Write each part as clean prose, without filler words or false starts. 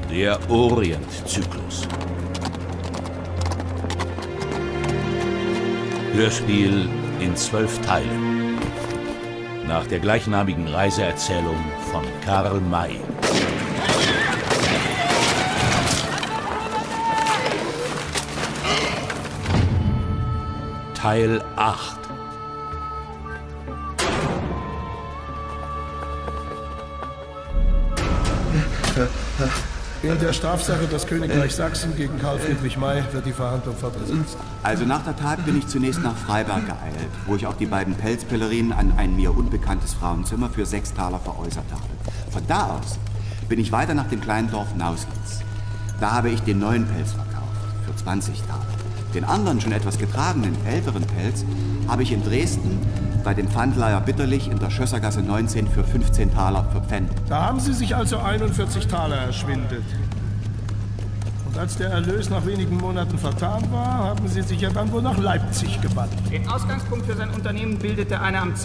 Der Orientzyklus. Hörspiel in 12 Teilen. Nach der gleichnamigen Reiseerzählung von Karl May. Teil 8. In der Strafsache das Königreich Sachsen gegen Karl Friedrich May wird die Verhandlung fortgesetzt. Also nach der Tat bin ich zunächst nach Freiberg geeilt, wo ich auch die beiden Pelzpellerinen an ein mir unbekanntes Frauenzimmer für 6 Taler veräußert habe. Von da aus bin ich weiter nach dem kleinen Dorf Nauslitz. Da habe ich den neuen Pelz verkauft, für 20 Taler. Den anderen, schon etwas getragenen, älteren Pelz habe ich in Dresden bei dem Pfandleiher Bitterlich in der Schössergasse 19 für 15 Taler verpfändet. Da haben Sie sich also 41 Taler erschwindelt. Und als der Erlös nach wenigen Monaten vertan war, haben Sie sich ja dann wohl nach Leipzig gewandt. Den Ausgangspunkt für sein Unternehmen bildete eine am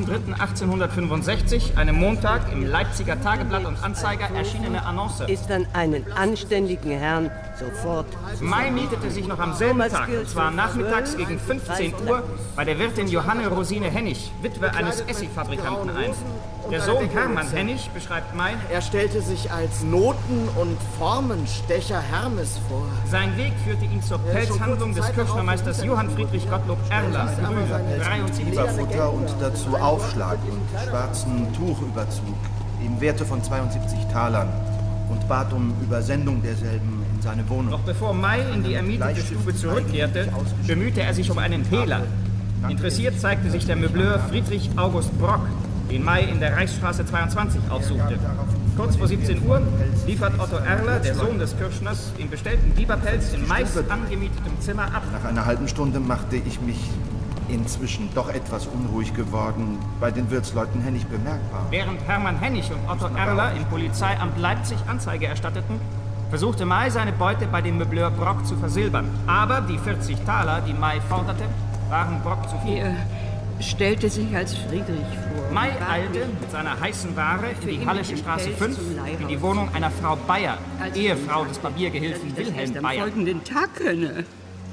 20.03.1865, einem Montag, im Leipziger Tageblatt und Anzeiger erschienene Annonce. Ist an einen anständigen Herrn sofort. May mietete sich noch am selben Tag, und zwar nachmittags gegen 15 Uhr, bei der Wirtin Johanne Rosine Hennig, Witwe eines Essigfabrikanten ein. Der Sohn Hermann Hennig, beschreibt May, er stellte sich als Noten- und Formenstecher Hermes vor. Sein Weg führte ihn zur Pelzhandlung des Kirchnermeisters Johann Friedrich Gottlob Erler, Brüder, 73. Futter und dazu Aufschlag und schwarzen Tuchüberzug im Werte von 72 Talern und bat um Übersendung derselben in seine Wohnung. Noch bevor May in die ermietete Stube zurückkehrte, bemühte er sich um einen Hehler. Interessiert zeigte sich der Möbleur Friedrich August Brock, den May in der Reichsstraße 22 aufsuchte. Kurz vor 17 Uhr liefert Otto Erler, der Sohn des Kirschners, den bestellten Biberpelz in Mays angemietetem Zimmer ab. Nach einer halben Stunde machte ich mich, inzwischen doch etwas unruhig geworden, bei den Wirtsleuten Hennig bemerkbar. Während Hermann Hennig und Otto Erler im Polizeiamt Leipzig Anzeige erstatteten, versuchte May seine Beute bei dem Möbleur Brock zu versilbern. Aber die 40 Taler, die May forderte, waren Brock zu viel. Er stellte sich als Friedrich vor. May eilte mit seiner heißen Ware in die Hallische Straße 5 in die Wohnung einer Frau Bayer, Ehefrau des Barbiergehilfen Wilhelm Bayer. Am folgenden Tag könne,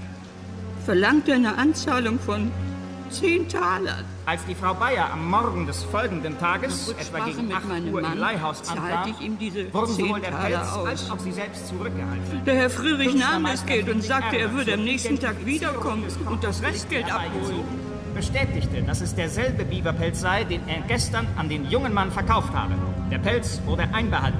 verlangte eine Anzahlung von 10 Talern. Als die Frau Bayer am Morgen des folgenden Tages, etwa gegen 8 Uhr im Leihhaus ankam, wurden sowohl der Pelz als auch sie selbst zurückgehalten. Der Herr Friedrich nahm das Geld und sagte, er würde am nächsten Tag wiederkommen und das Restgeld abholen. Bestätigte, dass es derselbe Biberpelz sei, den er gestern an den jungen Mann verkauft habe. Der Pelz wurde einbehalten.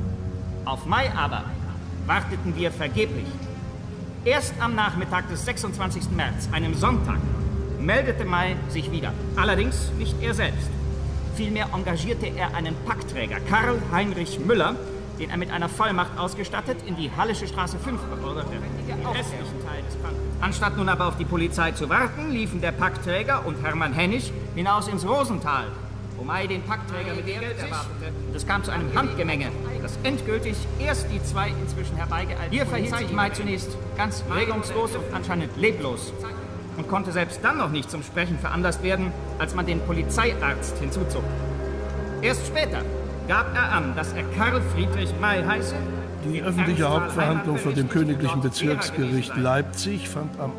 Auf May aber warteten wir vergeblich. Erst am Nachmittag des 26. März, einem Sonntag, meldete May sich wieder. Allerdings nicht er selbst. Vielmehr engagierte er einen Packträger, Karl Heinrich Müller, den er mit einer Vollmacht ausgestattet in die Hallische Straße 5 beorderte. Den restlichen Teil des Pfand. Anstatt nun aber auf die Polizei zu warten, liefen der Packträger und Hermann Hennig hinaus ins Rosental, wo May den Packträger mit Geld erwartete. Und es kam zu einem Handgemenge, das endgültig erst die zwei inzwischen herbeigeeilt. Hier verhielt sich May zunächst ganz regungslos und anscheinend leblos und konnte selbst dann noch nicht zum Sprechen veranlasst werden, als man den Polizeiarzt hinzuzog. Erst später gab er an, dass er Karl Friedrich May heiße. Die öffentliche Hauptverhandlung vor dem Königlichen Bezirksgericht Leipzig fand am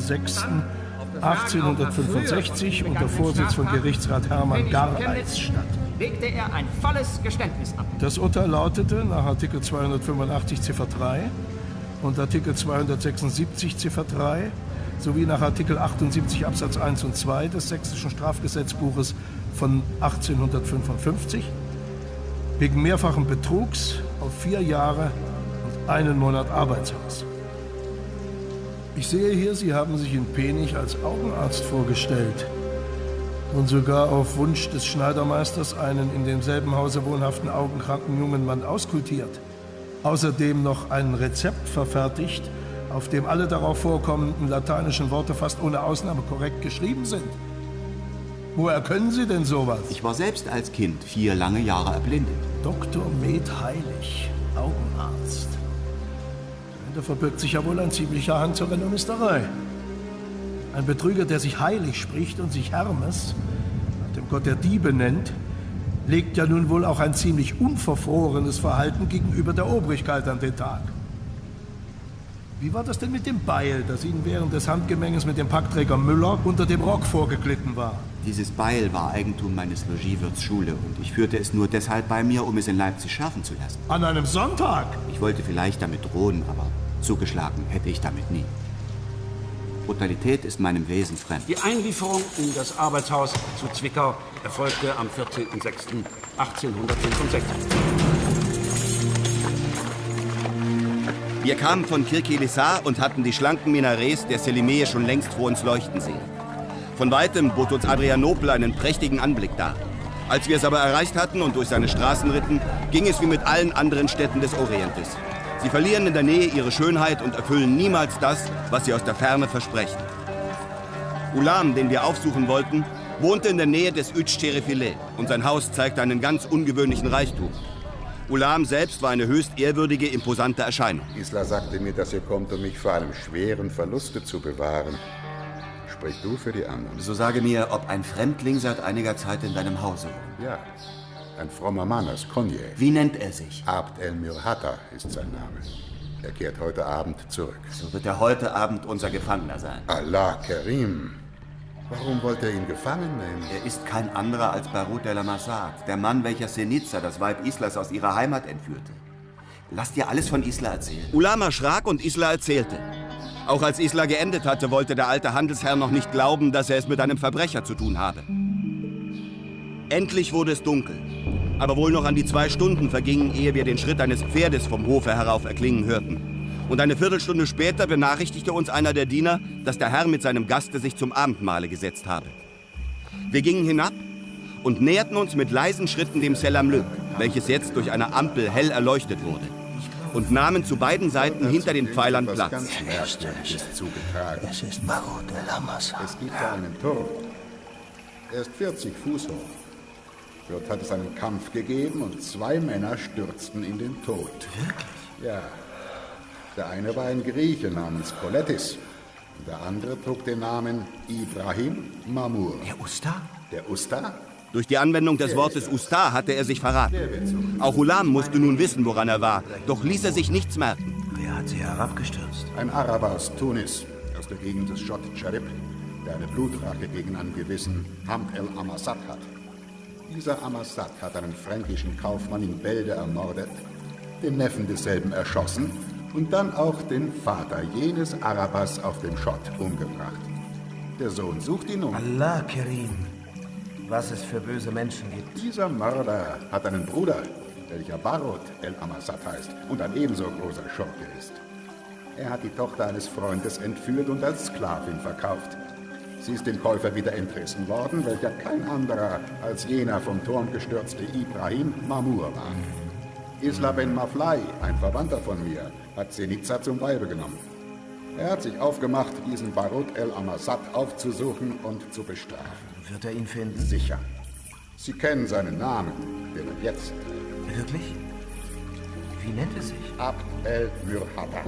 8.6.1865 unter Vorsitz von Gerichtsrat Hermann Gareis statt. Legte er ein volles Geständnis ab. Das Urteil lautete nach Artikel 285 Ziffer 3 und Artikel 276 Ziffer 3 sowie nach Artikel 78 Absatz 1 und 2 des Sächsischen Strafgesetzbuches von 1855 wegen mehrfachen Betrugs auf 4 Jahre und 1 Monat Arbeitshaus. Ich sehe hier, Sie haben sich in Penich als Augenarzt vorgestellt und sogar auf Wunsch des Schneidermeisters einen in demselben Hause wohnhaften augenkranken jungen Mann auskultiert. Außerdem noch ein Rezept verfertigt, auf dem alle darauf vorkommenden lateinischen Worte fast ohne Ausnahme korrekt geschrieben sind. Woher können Sie denn sowas? Ich war selbst als Kind 4 lange Jahre erblindet. Dr. Med Heilig, Augenarzt. Da verbirgt sich ja wohl ein ziemlicher Hang zur Renommisterei. Ein Betrüger, der sich heilig spricht und sich Hermes, nach dem Gott der Diebe nennt, legt ja nun wohl auch ein ziemlich unverfrorenes Verhalten gegenüber der Obrigkeit an den Tag. Wie war das denn mit dem Beil, das Ihnen während des Handgemenges mit dem Packträger Müller unter dem Rock vorgeglitten war? Dieses Beil war Eigentum meines Logiewirts Schule und ich führte es nur deshalb bei mir, um es in Leipzig schärfen zu lassen. An einem Sonntag? Ich wollte vielleicht damit drohen, aber zugeschlagen hätte ich damit nie. Brutalität ist meinem Wesen fremd. Die Einlieferung in das Arbeitshaus zu Zwickau erfolgte am 14.06.1865. Wir kamen von Kirkilissar und hatten die schlanken Minarets der Selimee schon längst vor uns leuchten sehen. Von Weitem bot uns Adrianopel einen prächtigen Anblick dar. Als wir es aber erreicht hatten und durch seine Straßen ritten, ging es wie mit allen anderen Städten des Orientes. Sie verlieren in der Nähe ihre Schönheit und erfüllen niemals das, was sie aus der Ferne versprechen. Ulam, den wir aufsuchen wollten, wohnte in der Nähe des Üç Şerifileh und sein Haus zeigte einen ganz ungewöhnlichen Reichtum. Ulam selbst war eine höchst ehrwürdige, imposante Erscheinung. Isla sagte mir, dass ihr kommt, um mich vor einem schweren Verluste zu bewahren. Sprich du für die anderen. So sage mir, ob ein Fremdling seit einiger Zeit in deinem Hause wohnt. Ja, ein frommer Mann aus Konya. Wie nennt er sich? Abd el-Mirhata ist sein Name. Er kehrt heute Abend zurück. So wird er heute Abend unser Gefangener sein. Allah Kerim. Warum wollte er ihn gefangen nehmen? Er ist kein anderer als Barut el-Amasat, der Mann, welcher Seniza, das Weib Islas, aus ihrer Heimat entführte. Lass dir alles von Isla erzählen. Ulam erschrak und Isla erzählte. Auch als Isla geendet hatte, wollte der alte Handelsherr noch nicht glauben, dass er es mit einem Verbrecher zu tun habe. Endlich wurde es dunkel. Aber wohl noch an die 2 Stunden vergingen, ehe wir den Schritt eines Pferdes vom Hofe herauf erklingen hörten. Und eine Viertelstunde später benachrichtigte uns einer der Diener, dass der Herr mit seinem Gaste sich zum Abendmahle gesetzt habe. Wir gingen hinab und näherten uns mit leisen Schritten dem Selamlük, welches jetzt durch eine Ampel hell erleuchtet wurde, und nahmen zu beiden Seiten hinter den Pfeilern Platz. Ganz Merkwürdiges zugetragen. Es ist Barut el-Amasat. Es gibt da einen Turm. Er ist 40 Fuß hoch. Dort hat es einen Kampf gegeben und 2 Männer stürzten in den Tod. Wirklich? Ja. Der eine war ein Grieche namens Kolettis. Und der andere trug den Namen Ibrahim Mamur. Der Usta? Der Usta? Durch die Anwendung des Wortes Usta hatte er sich verraten. Auch Ulam musste nun wissen, woran er war, doch ließ er sich nichts merken. Wer hat sie herabgestürzt? Ein Araber aus Tunis, aus der Gegend des Schott Cherib, der eine Blutrache gegen einen gewissen Hamd el-Amasat hat. Dieser Amasat hat einen fränkischen Kaufmann in Bälde ermordet, den Neffen desselben erschossen und dann auch den Vater jenes Arabers auf dem Schott umgebracht. Der Sohn sucht ihn um. Allah Kerim, was es für böse Menschen gibt. Dieser Mörder hat einen Bruder, welcher Barut el-Amasat heißt und ein ebenso großer Schurke ist. Er hat die Tochter eines Freundes entführt und als Sklavin verkauft. Sie ist dem Käufer wieder entrissen worden, welcher kein anderer als jener vom Turm gestürzte Ibrahim Mamur war. Isla ben Maflai, ein Verwandter von mir, hat Seniza zum Weibe genommen. Er hat sich aufgemacht, diesen Barut el-Amasat aufzusuchen und zu bestrafen. Wird er ihn finden? Sicher. Sie kennen seinen Namen, den er jetzt. Wirklich? Wie nennt er sich? Abd el-Mirhata.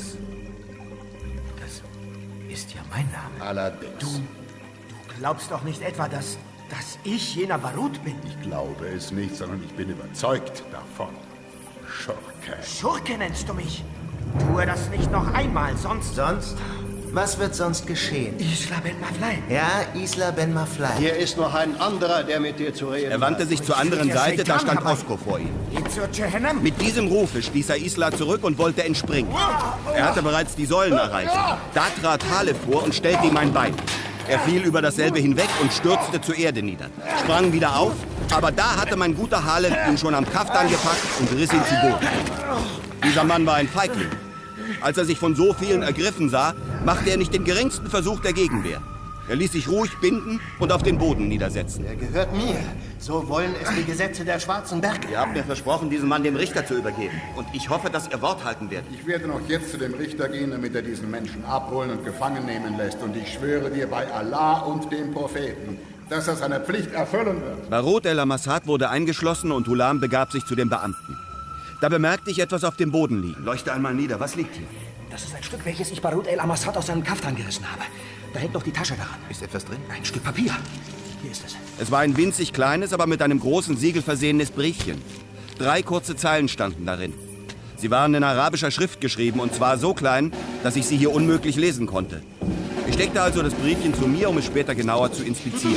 Das ist ja mein Name. Allerdings. Du glaubst doch nicht etwa, dass ich jener Barut bin? Ich glaube es nicht, sondern ich bin überzeugt davon. Schurke. Schurke nennst du mich? Tue das nicht noch einmal, sonst... Sonst? Was wird sonst geschehen? Isla ben Maflai. Ja, Isla ben Maflai. Hier ist noch ein anderer, der mit dir zu reden hat. Er wandte sich zur anderen Seite, da stand Osko vor ihm. Mit diesem Rufe stieß er Isla zurück und wollte entspringen. Er hatte bereits die Säulen erreicht. Da trat Halef vor und stellte ihm ein Bein. Er fiel über dasselbe hinweg und stürzte zur Erde nieder. Sprang wieder auf, aber da hatte mein guter Halef ihn schon am Kaftan gepackt und riss ihn zu Boden. Dieser Mann war ein Feigling. Als er sich von so vielen ergriffen sah, machte er nicht den geringsten Versuch der Gegenwehr. Er ließ sich ruhig binden und auf den Boden niedersetzen. Er gehört mir. So wollen es die Gesetze der Schwarzen Berge. Ihr habt mir versprochen, diesen Mann dem Richter zu übergeben. Und ich hoffe, dass ihr Wort halten werdet. Ich werde noch jetzt zu dem Richter gehen, damit er diesen Menschen abholen und gefangen nehmen lässt. Und ich schwöre dir bei Allah und dem Propheten, dass er seine Pflicht erfüllen wird. Barut el-Amasat wurde eingeschlossen und Ulam begab sich zu den Beamten. Da bemerkte ich etwas auf dem Boden liegen. Leuchte einmal nieder. Was liegt hier? Das ist ein Stück, welches ich Barut el-Amasat aus seinem Kaftan gerissen habe. Da hängt noch die Tasche daran. Ist etwas drin? Ein Stück Papier. Hier ist es. Es war ein winzig kleines, aber mit einem großen Siegel versehenes Briefchen. 3 kurze Zeilen standen darin. Sie waren in arabischer Schrift geschrieben und zwar so klein, dass ich sie hier unmöglich lesen konnte. Ich steckte also das Briefchen zu mir, um es später genauer zu inspizieren.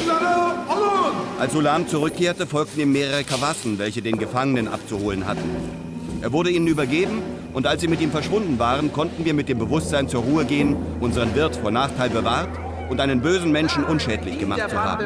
Als Hulam zurückkehrte, folgten ihm mehrere Kawassen, welche den Gefangenen abzuholen hatten. Er wurde ihnen übergeben und als sie mit ihm verschwunden waren, konnten wir mit dem Bewusstsein zur Ruhe gehen, unseren Wirt vor Nachteil bewahrt und einen bösen Menschen unschädlich gemacht zu haben.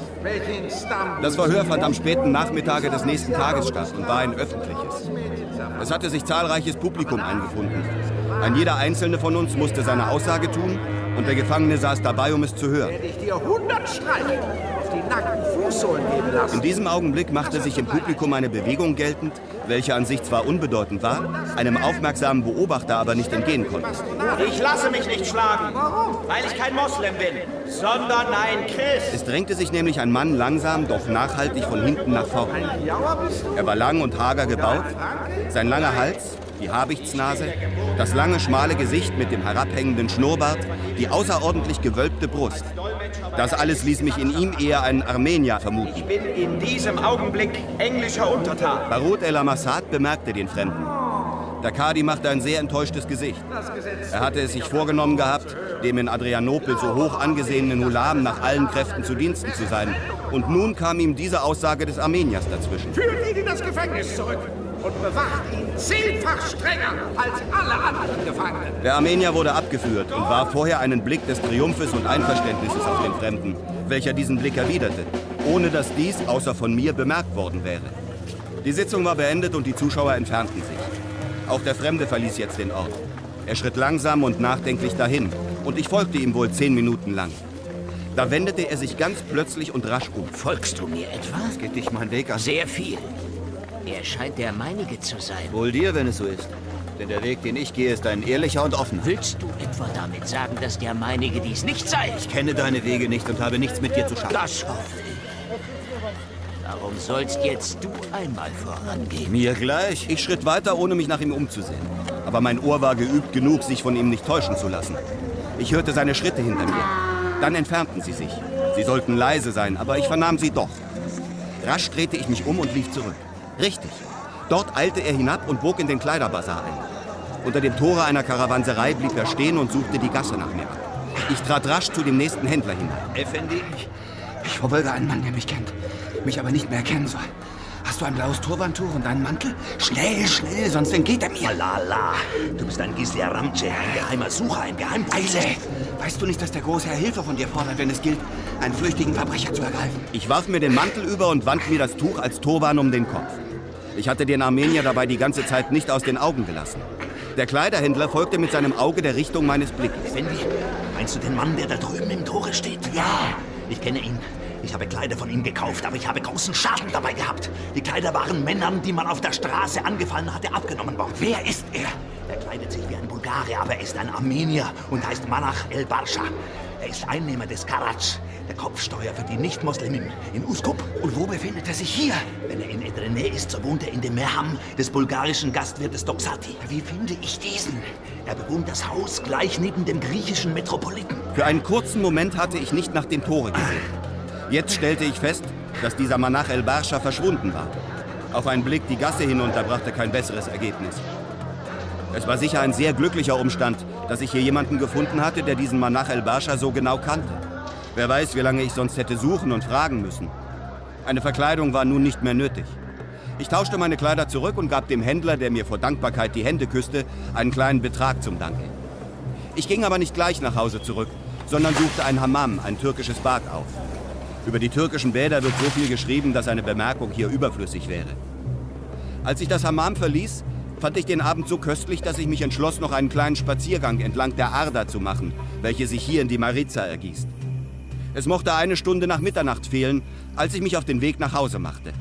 Das Verhör fand am späten Nachmittage des nächsten Tages statt und war ein öffentliches. Es hatte sich zahlreiches Publikum eingefunden. Ein jeder Einzelne von uns musste seine Aussage tun und der Gefangene saß dabei, um es zu hören. Werde ich dir 100 Streiche auf die nackten Fußsohlen geben lassen. In diesem Augenblick machte sich im Publikum eine Bewegung geltend, welche an sich zwar unbedeutend war, einem aufmerksamen Beobachter aber nicht entgehen konnte. Ich lasse mich nicht schlagen, weil ich kein Moslem bin, sondern ein Christ. Es drängte sich nämlich ein Mann langsam, doch nachhaltig von hinten nach vorn. Er war lang und hager gebaut, sein langer Hals, die Habichtsnase, das lange, schmale Gesicht mit dem herabhängenden Schnurrbart, die außerordentlich gewölbte Brust. Das alles ließ mich in ihm eher einen Armenier vermuten. Ich bin in diesem Augenblick englischer Untertan. Barut el-Amassad bemerkte den Fremden. Der Kadi machte ein sehr enttäuschtes Gesicht. Er hatte es sich vorgenommen gehabt, dem in Adrianopel so hoch angesehenen Hulam nach allen Kräften zu Diensten zu sein. Und nun kam ihm diese Aussage des Armeniers dazwischen. Führt ihn in das Gefängnis zurück und bewacht ihn 10-fach strenger als alle anderen Gefangenen. Der Armenier wurde abgeführt und warf vorher einen Blick des Triumphes und Einverständnisses auf den Fremden, welcher diesen Blick erwiderte, ohne dass dies außer von mir bemerkt worden wäre. Die Sitzung war beendet und die Zuschauer entfernten sich. Auch der Fremde verließ jetzt den Ort. Er schritt langsam und nachdenklich dahin und ich folgte ihm wohl 10 Minuten lang. Da wendete er sich ganz plötzlich und rasch um. Folgst du mir etwa? Was geht dich mein Weg an? Sehr viel. Er scheint der meinige zu sein. Wohl dir, wenn es so ist. Denn der Weg, den ich gehe, ist ein ehrlicher und offener. Willst du etwa damit sagen, dass der meinige dies nicht sei? Ich kenne deine Wege nicht und habe nichts mit dir zu schaffen. Das hoffe ich. Darum sollst jetzt du einmal vorangehen. Mir gleich. Ich schritt weiter, ohne mich nach ihm umzusehen. Aber mein Ohr war geübt genug, sich von ihm nicht täuschen zu lassen. Ich hörte seine Schritte hinter mir. Dann entfernten sie sich. Sie sollten leise sein, aber ich vernahm sie doch. Rasch drehte ich mich um und lief zurück. Richtig. Dort eilte er hinab und bog in den Kleiderbazar ein. Unter dem Tore einer Karawanserei blieb er stehen und suchte die Gasse nach mir ab. Ich trat rasch zu dem nächsten Händler hinein. Effendi, ich verfolge einen Mann, der mich kennt, mich aber nicht mehr erkennen soll. Hast du ein blaues Turbantuch und einen Mantel? Schnell, schnell, sonst entgeht er mir. Lala, du bist ein Gisli Aramce, ein geheimer Sucher, ein Geheimdienst. Eile! Weißt du nicht, dass der Großherr Hilfe von dir fordert, wenn es gilt, einen flüchtigen Verbrecher zu ergreifen? Ich warf mir den Mantel über und wand mir das Tuch als Turban um den Kopf. Ich hatte den Armenier dabei die ganze Zeit nicht aus den Augen gelassen. Der Kleiderhändler folgte mit seinem Auge der Richtung meines Blickes. Effendi, meinst du den Mann, der da drüben im Tore steht? Ja, ich kenne ihn. Ich habe Kleider von ihm gekauft, aber ich habe großen Schaden dabei gehabt. Die Kleider waren Männern, die man auf der Straße angefallen hatte, abgenommen worden. Wer ist er? Er kleidet sich wie ein Bulgare, aber er ist ein Armenier und heißt Manach el-Barscha. Er ist Einnehmer des Karatsch, der Kopfsteuer für die Nicht-Moslemen in Uskup. Und wo befindet er sich hier? Wenn er in Edrene ist, so wohnt er in dem Merham des bulgarischen Gastwirtes Doxati. Wie finde ich diesen? Er bewohnt das Haus gleich neben dem griechischen Metropoliten. Für einen kurzen Moment hatte ich nicht nach dem Tore gesehen. Jetzt stellte ich fest, dass dieser Manach el-Barscha verschwunden war. Auf einen Blick die Gasse hinunter brachte kein besseres Ergebnis. Es war sicher ein sehr glücklicher Umstand, dass ich hier jemanden gefunden hatte, der diesen Manach el-Barscha so genau kannte. Wer weiß, wie lange ich sonst hätte suchen und fragen müssen. Eine Verkleidung war nun nicht mehr nötig. Ich tauschte meine Kleider zurück und gab dem Händler, der mir vor Dankbarkeit die Hände küsste, einen kleinen Betrag zum Danke. Ich ging aber nicht gleich nach Hause zurück, sondern suchte ein Hammam, ein türkisches Bad, auf. Über die türkischen Bäder wird so viel geschrieben, dass eine Bemerkung hier überflüssig wäre. Als ich das Hammam verließ, fand ich den Abend so köstlich, dass ich mich entschloss, noch einen kleinen Spaziergang entlang der Arda zu machen, welche sich hier in die Mariza ergießt. Es mochte eine Stunde nach Mitternacht fehlen, als ich mich auf den Weg nach Hause machte.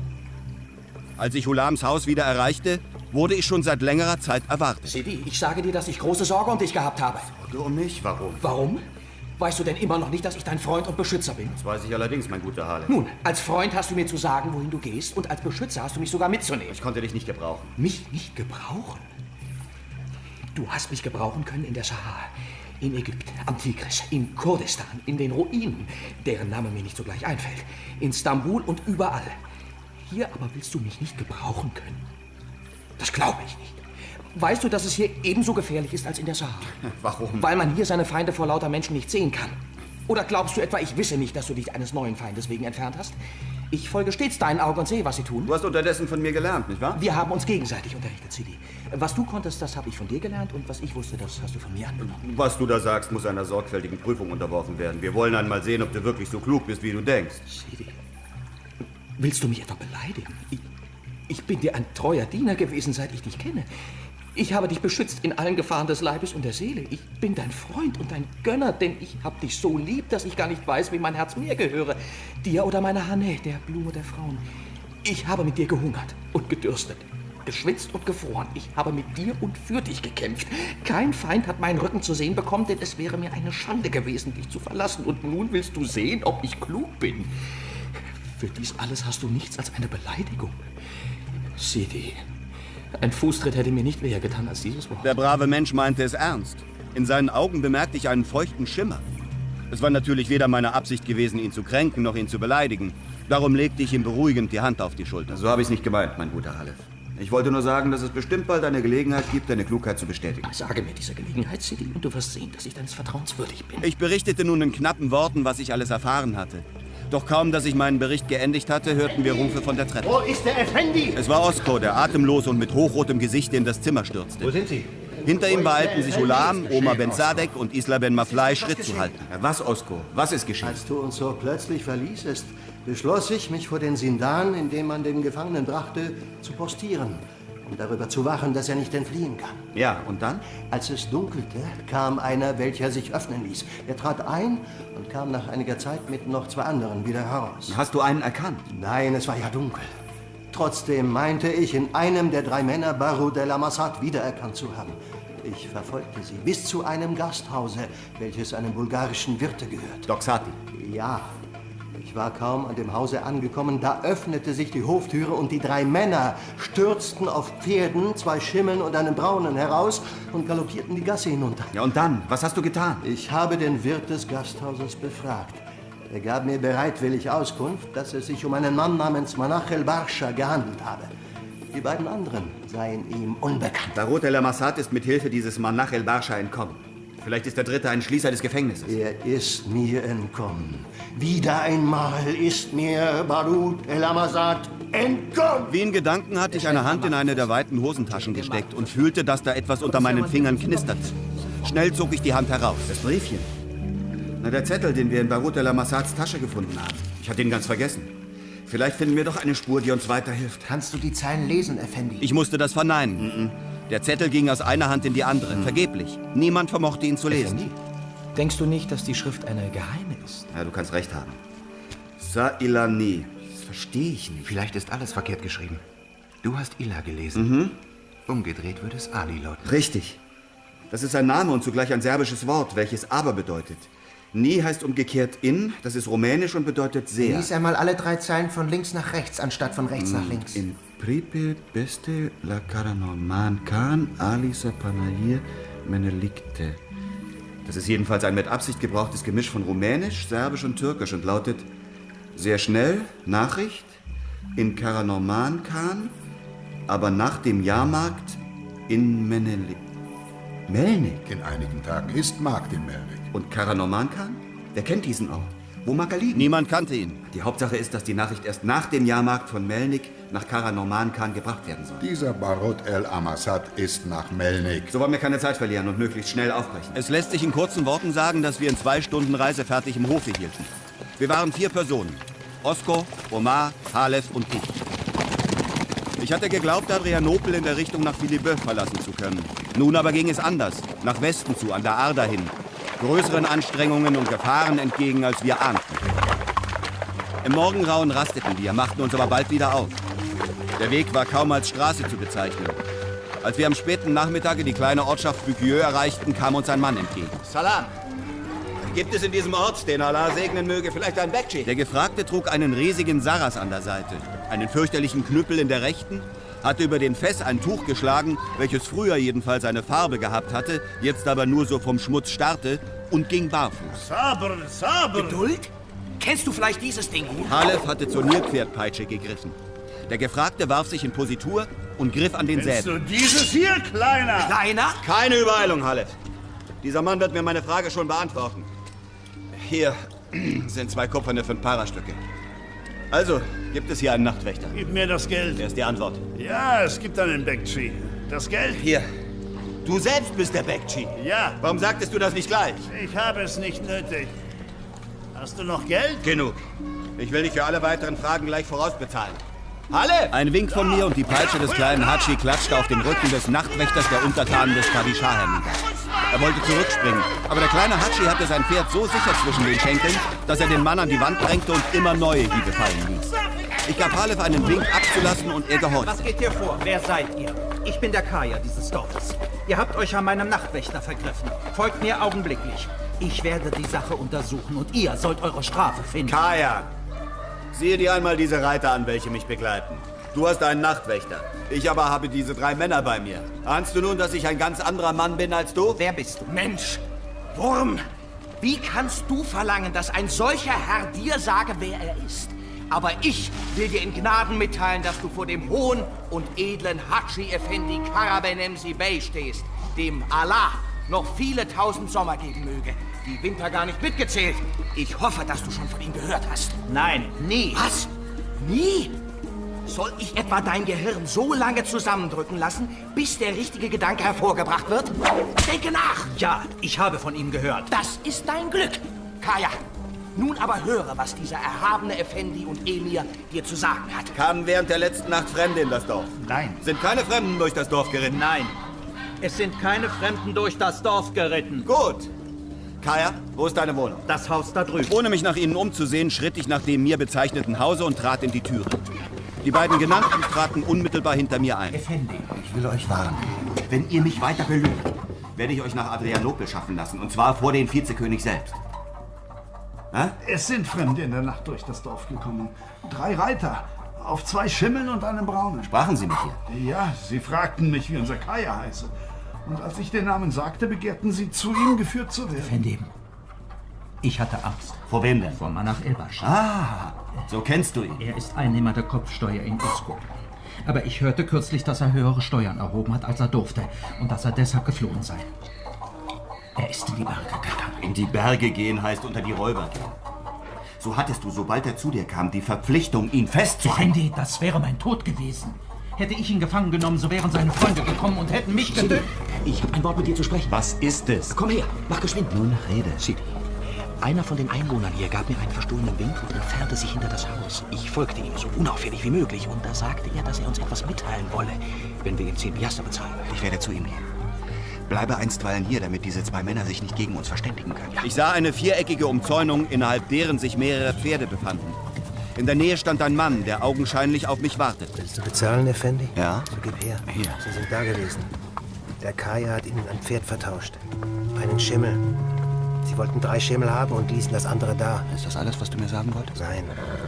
Als ich Hulams Haus wieder erreichte, wurde ich schon seit längerer Zeit erwartet. Sidi, ich sage dir, dass ich große Sorge um dich gehabt habe. Du um mich? Warum? Warum? Weißt du denn immer noch nicht, dass ich dein Freund und Beschützer bin? Das weiß ich allerdings, mein guter Hale. Nun, als Freund hast du mir zu sagen, wohin du gehst, und als Beschützer hast du mich sogar mitzunehmen. Ich konnte dich nicht gebrauchen. Mich nicht gebrauchen? Du hast mich gebrauchen können in der Sahara. In Ägypten, am Tigris, in Kurdistan, in den Ruinen, deren Name mir nicht sogleich einfällt, in Stambul und überall. Hier aber willst du mich nicht gebrauchen können. Das glaube ich nicht. Weißt du, dass es hier ebenso gefährlich ist als in der Sahara? Warum? Weil man hier seine Feinde vor lauter Menschen nicht sehen kann. Oder glaubst du etwa, ich wisse nicht, dass du dich eines neuen Feindes wegen entfernt hast? Ich folge stets deinen Augen und sehe, was sie tun. Du hast unterdessen von mir gelernt, nicht wahr? Wir haben uns gegenseitig unterrichtet, Sidi. Was du konntest, das habe ich von dir gelernt und was ich wusste, das hast du von mir angenommen. Was du da sagst, muss einer sorgfältigen Prüfung unterworfen werden. Wir wollen einmal sehen, ob du wirklich so klug bist, wie du denkst. Sidi, willst du mich etwa beleidigen? Ich bin dir ein treuer Diener gewesen, seit ich dich kenne. Ich habe dich beschützt in allen Gefahren des Leibes und der Seele. Ich bin dein Freund und dein Gönner, denn ich hab dich so lieb, dass ich gar nicht weiß, wie mein Herz mir gehöre. Dir oder meiner Hanne, der Blume der Frauen. Ich habe mit dir gehungert und gedürstet, geschwitzt und gefroren. Ich habe mit dir und für dich gekämpft. Kein Feind hat meinen Rücken zu sehen bekommen, denn es wäre mir eine Schande gewesen, dich zu verlassen. Und nun willst du sehen, ob ich klug bin. Für dies alles hast du nichts als eine Beleidigung. Sidi, ein Fußtritt hätte mir nicht wehgetan getan als dieses Wort. Der brave Mensch meinte es ernst. In seinen Augen bemerkte ich einen feuchten Schimmer. Es war natürlich weder meine Absicht gewesen, ihn zu kränken, noch ihn zu beleidigen. Darum legte ich ihm beruhigend die Hand auf die Schulter. So habe ich es nicht gemeint, mein guter Halef. Ich wollte nur sagen, dass es bestimmt bald eine Gelegenheit gibt, deine Klugheit zu bestätigen. Sage mir diese Gelegenheit, Sidi, und du wirst sehen, dass ich deines Vertrauens würdig bin. Ich berichtete nun in knappen Worten, was ich alles erfahren hatte. Doch kaum, dass ich meinen Bericht geendigt hatte, hörten wir Rufe von der Treppe. Wo ist der Effendi? Es war Osko, der atemlos und mit hochrotem Gesicht in das Zimmer stürzte. Wo sind Sie? Hinter ihm beeilten sich Ulam, Omar Ben Sadek und Isla Ben Maflai Schritt zu halten. Was, Osko? Was ist geschehen? Als du uns so plötzlich verließest, beschloss ich, mich vor den Sindan, in dem man den Gefangenen brachte, zu postieren, um darüber zu wachen, dass er nicht entfliehen kann. Ja, und dann? Als es dunkelte, kam einer, welcher sich öffnen ließ. Er trat ein und kam nach einiger Zeit mit noch 2 anderen wieder heraus. Hast du einen erkannt? Nein, es war ja dunkel. Trotzdem meinte ich, in einem der 3 Männer Barud el-Amassad wiedererkannt zu haben. Ich verfolgte sie bis zu einem Gasthause, welches einem bulgarischen Wirte gehört. Doxati? Ja. Ich war kaum an dem Hause angekommen, da öffnete sich die Hoftüre und die 3 Männer stürzten auf Pferden, 2 Schimmeln und einen Braunen heraus und galoppierten die Gasse hinunter. Ja, und dann? Was hast du getan? Ich habe den Wirt des Gasthauses befragt. Er gab mir bereitwillig Auskunft, dass es sich um einen Mann namens Manach el-Barscha gehandelt habe. Die beiden anderen seien ihm unbekannt. Barud el-Amassad ist mit Hilfe dieses Manach el-Barscha entkommen. Vielleicht ist der Dritte ein Schließer des Gefängnisses. Er ist mir entkommen. Wieder einmal ist mir Barud el-Amassad entkommen. Wie in Gedanken hatte ich eine Hand in eine der weiten Hosentaschen gesteckt und fühlte, dass da etwas unter meinen Fingern knisterte. Schnell zog ich die Hand heraus. Das Briefchen? Na, der Zettel, den wir in Barud el-Amassads Tasche gefunden haben. Ich hatte ihn ganz vergessen. Vielleicht finden wir doch eine Spur, die uns weiterhilft. Kannst du die Zeilen lesen, Effendi? Ich musste das verneinen. Der Zettel ging aus einer Hand in die andere, vergeblich. Niemand vermochte ihn zu lesen. Effendi, denkst du nicht, dass die Schrift eine geheime ist? Ja, du kannst recht haben. Sa'ilani. Das verstehe ich nicht. Vielleicht ist alles verkehrt geschrieben. Du hast Ila gelesen. Umgedreht würde es Ali lauten. Richtig. Das ist ein Name und zugleich ein serbisches Wort, welches aber bedeutet. Ni heißt umgekehrt in, das ist rumänisch und bedeutet sehr. Lies einmal alle 3 Zeilen von links nach rechts, anstatt von rechts nach links. In Pripet beste la Karanorman Khan Alisa Panayir Menelikte. Das ist jedenfalls ein mit Absicht gebrauchtes Gemisch von Rumänisch, Serbisch und Türkisch und lautet sehr schnell, Nachricht, in Karanorman Khan, aber nach dem Jahrmarkt in Melnik. In einigen Tagen ist Markt in Melnik. Und Karanorman Khan? Wer kennt diesen Ort? Wo mag er liegen? Niemand kannte ihn. Die Hauptsache ist, dass die Nachricht erst nach dem Jahrmarkt von Melnik nach Karanorman Khan gebracht werden soll. Dieser Barud el-Amassad ist nach Melnik. So wollen wir keine Zeit verlieren und möglichst schnell aufbrechen. Es lässt sich in kurzen Worten sagen, dass wir in 2 Stunden Reise fertig im Hofe hielten. Wir waren 4 Personen. Osko, Omar, Halef und ich. Ich hatte geglaubt, Adrianopel in der Richtung nach Philippeville verlassen zu können. Nun aber ging es anders, nach Westen zu, an der Arda hin. Größeren Anstrengungen und Gefahren entgegen, als wir ahnten. Im Morgengrauen rasteten wir, machten uns aber bald wieder auf. Der Weg war kaum als Straße zu bezeichnen. Als wir am späten Nachmittag die kleine Ortschaft Bükieu erreichten, kam uns ein Mann entgegen. Salam. Gibt es in diesem Ort, den Allah segnen möge, vielleicht ein Bekci? Der Gefragte trug einen riesigen Saras an der Seite, einen fürchterlichen Knüppel in der rechten hatte über den Fess ein Tuch geschlagen, welches früher jedenfalls eine Farbe gehabt hatte, jetzt aber nur so vom Schmutz starrte und ging barfuß. Saber, Saber! Geduld? Kennst du vielleicht dieses Ding hier? Halef hatte zur Nilpferdpeitsche gegriffen. Der Gefragte warf sich in Positur und griff an den Kennst Säbel. du dieses hier, Kleiner? Kleiner? Keine Übereilung, Halef. Dieser Mann wird mir meine Frage schon beantworten. Hier sind 2 kupferne 5 Parastücke. Also, gibt es hier einen Nachtwächter? Gib mir das Geld. Wer ist die Antwort? Ja, es gibt einen Bekci. Das Geld? Hier. Du selbst bist der Bekci. Ja. Warum sagtest du das nicht gleich? Ich habe es nicht nötig. Hast du noch Geld? Genug. Ich will dich für alle weiteren Fragen gleich vorausbezahlen. Halle! Ein Wink von mir und die Peitsche des kleinen Hatschi klatschte auf den Rücken des Nachtwächters der Untertanen des Padishah hernieder. Er wollte zurückspringen, aber der kleine Hatschi hatte sein Pferd so sicher zwischen den Schenkeln, dass er den Mann an die Wand drängte und immer neue Hiebe fallen ließ. Ich gab Halef einen Wink abzulassen und er gehorchte. Was geht hier vor? Wer seid ihr? Ich bin der Kaya dieses Dorfes. Ihr habt euch an meinem Nachtwächter vergriffen. Folgt mir augenblicklich. Ich werde die Sache untersuchen und ihr sollt eure Strafe finden. Kaya, siehe dir einmal diese Reiter an, welche mich begleiten. Du hast einen Nachtwächter. Ich aber habe diese 3 Männer bei mir. Ahnst du nun, dass ich ein ganz anderer Mann bin als du? Wer bist du? Mensch, Wurm, wie kannst du verlangen, dass ein solcher Herr dir sage, wer er ist? Aber ich will dir in Gnaden mitteilen, dass du vor dem hohen und edlen Hatschi Effendi Karabenemsi Bey stehst, dem Allah noch viele 1000 Sommer geben möge. Die Winter gar nicht mitgezählt. Ich hoffe, dass du schon von ihm gehört hast. Nein, nie. Was? Nie? Soll ich etwa dein Gehirn so lange zusammendrücken lassen, bis der richtige Gedanke hervorgebracht wird? Denke nach! Ja, ich habe von ihm gehört. Das ist dein Glück, Kaya. Nun aber höre, was dieser erhabene Effendi und Emir dir zu sagen hat. Kamen während der letzten Nacht Fremde in das Dorf? Nein. Sind keine Fremden durch das Dorf geritten? Nein. Es sind keine Fremden durch das Dorf geritten. Gut. Kaya, wo ist deine Wohnung? Das Haus da drüben. Ohne mich nach ihnen umzusehen, schritt ich nach dem mir bezeichneten Hause und trat in die Türe. Die beiden Genannten traten unmittelbar hinter mir ein. Effendi, ich will euch warnen. Wenn ihr mich weiter belügt, werde ich euch nach Adrianopel schaffen lassen. Und zwar vor den Vizekönig selbst. Es sind Fremde in der Nacht durch das Dorf gekommen. 3 Reiter. Auf 2 Schimmeln und einem Braunen. Sprachen Sie mit ihr? Ja, sie fragten mich, wie unser Kaya heiße. Und als ich den Namen sagte, begehrten sie, zu ihm geführt zu werden. Effendi, ich hatte Angst. Vor wem denn? Vor Manach Elbasch. Ah, so kennst du ihn. Er ist Einnehmer der Kopfsteuer in Usko. Aber ich hörte kürzlich, dass er höhere Steuern erhoben hat, als er durfte. Und dass er deshalb geflohen sei. Er ist in die Berge gegangen. In die Berge gehen heißt unter die Räuber gehen. So hattest du, sobald er zu dir kam, die Verpflichtung, ihn festzuhalten. Effendi, das wäre mein Tod gewesen. Hätte ich ihn gefangen genommen, so wären seine Freunde gekommen und hätten mich getötet. Ich habe ein Wort mit dir zu sprechen. Was ist es? Komm her, mach geschwind. Nun rede. Sidi, einer von den Einwohnern hier gab mir einen verstohlenen Wink und entfernte sich hinter das Haus. Ich folgte ihm, so unauffällig wie möglich. Und da sagte er, dass er uns etwas mitteilen wolle, wenn wir ihm 10 Piaster bezahlen. Ich werde zu ihm gehen. Bleibe einstweilen hier, damit diese 2 Männer sich nicht gegen uns verständigen können. Ich sah eine viereckige Umzäunung, innerhalb deren sich mehrere Pferde befanden. In der Nähe stand ein Mann, der augenscheinlich auf mich wartete. Willst du bezahlen, Effendi? Ja. So gib her. Hier. Sie sind da gewesen. Der Kaya hat ihnen ein Pferd vertauscht. Einen Schimmel. Sie wollten 3 Schimmel haben und ließen das andere da. Ist das alles, was du mir sagen wolltest? Nein.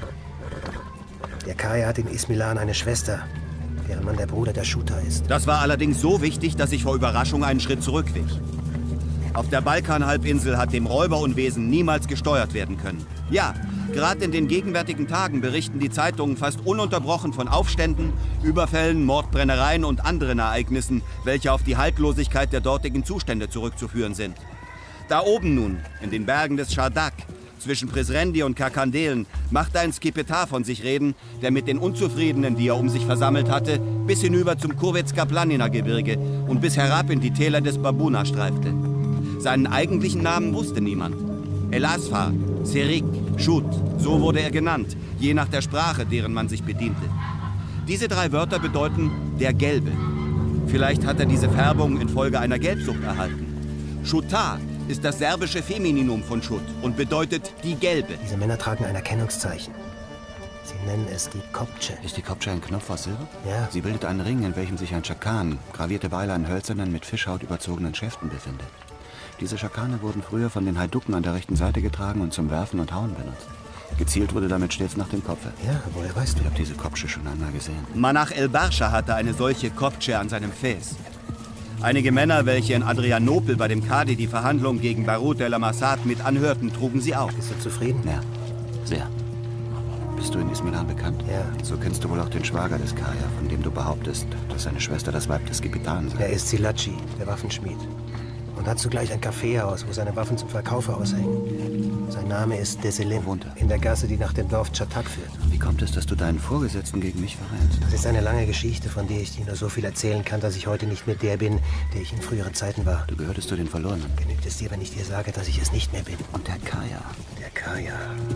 Der Kaya hat in Ismilan eine Schwester, deren Mann der Bruder der Schuta ist. Das war allerdings so wichtig, dass ich vor Überraschung einen Schritt zurückwich. Auf der Balkanhalbinsel hat dem Räuberunwesen niemals gesteuert werden können. Ja, gerade in den gegenwärtigen Tagen berichten die Zeitungen fast ununterbrochen von Aufständen, Überfällen, Mordbrennereien und anderen Ereignissen, welche auf die Haltlosigkeit der dortigen Zustände zurückzuführen sind. Da oben nun, in den Bergen des Schardak, zwischen Prizrendi und Karkandelen, machte ein Skipetar von sich reden, der mit den Unzufriedenen, die er um sich versammelt hatte, bis hinüber zum Kurvetska-Planina-Gebirge und bis herab in die Täler des Babuna streifte. Seinen eigentlichen Namen wusste niemand. Elasfar, Serik, Schut, so wurde er genannt, je nach der Sprache, deren man sich bediente. Diese 3 Wörter bedeuten der Gelbe. Vielleicht hat er diese Färbung infolge einer Gelbsucht erhalten. Schuta ist das serbische Femininum von Schut und bedeutet die Gelbe. Diese Männer tragen ein Erkennungszeichen. Sie nennen es die Kopce. Ist die Kopce ein Knopf aus Silber? Ja. Sie bildet einen Ring, in welchem sich ein Schakan, gravierte Beile an hölzernen, mit Fischhaut überzogenen Schäften befindet. Diese Schakane wurden früher von den Heiducken an der rechten Seite getragen und zum Werfen und Hauen benutzt. Gezielt wurde damit stets nach dem Kopf. Ja, woher weißt du? Ich habe diese Kopfsche schon einmal gesehen. Manach el-Barscha hatte eine solche Kopfsche an seinem Fäß. Einige Männer, welche in Adrianopel bei dem Kadi die Verhandlung gegen Barut el-Amasat mit anhörten, trugen sie auch. Bist du zufrieden? Ja, sehr. Bist du in Ismilan bekannt? Ja. So kennst du wohl auch den Schwager des Kaya, von dem du behauptest, dass seine Schwester das Weib des Kapitans sei. Er ist Silaci, der Waffenschmied. Und hat zugleich ein Kaffeehaus, wo seine Waffen zum Verkauf aushängen. Sein Name ist Deselim. Wohnt er? In der Gasse, die nach dem Dorf Chatak führt. Wie kommt es, dass du deinen Vorgesetzten gegen mich verrätst? Das ist eine lange Geschichte, von der ich dir nur so viel erzählen kann, dass ich heute nicht mehr der bin, der ich in früheren Zeiten war. Du gehörtest zu den Verlorenen. Genügt es dir, wenn ich dir sage, dass ich es nicht mehr bin? Und der Kaya? Der Kaya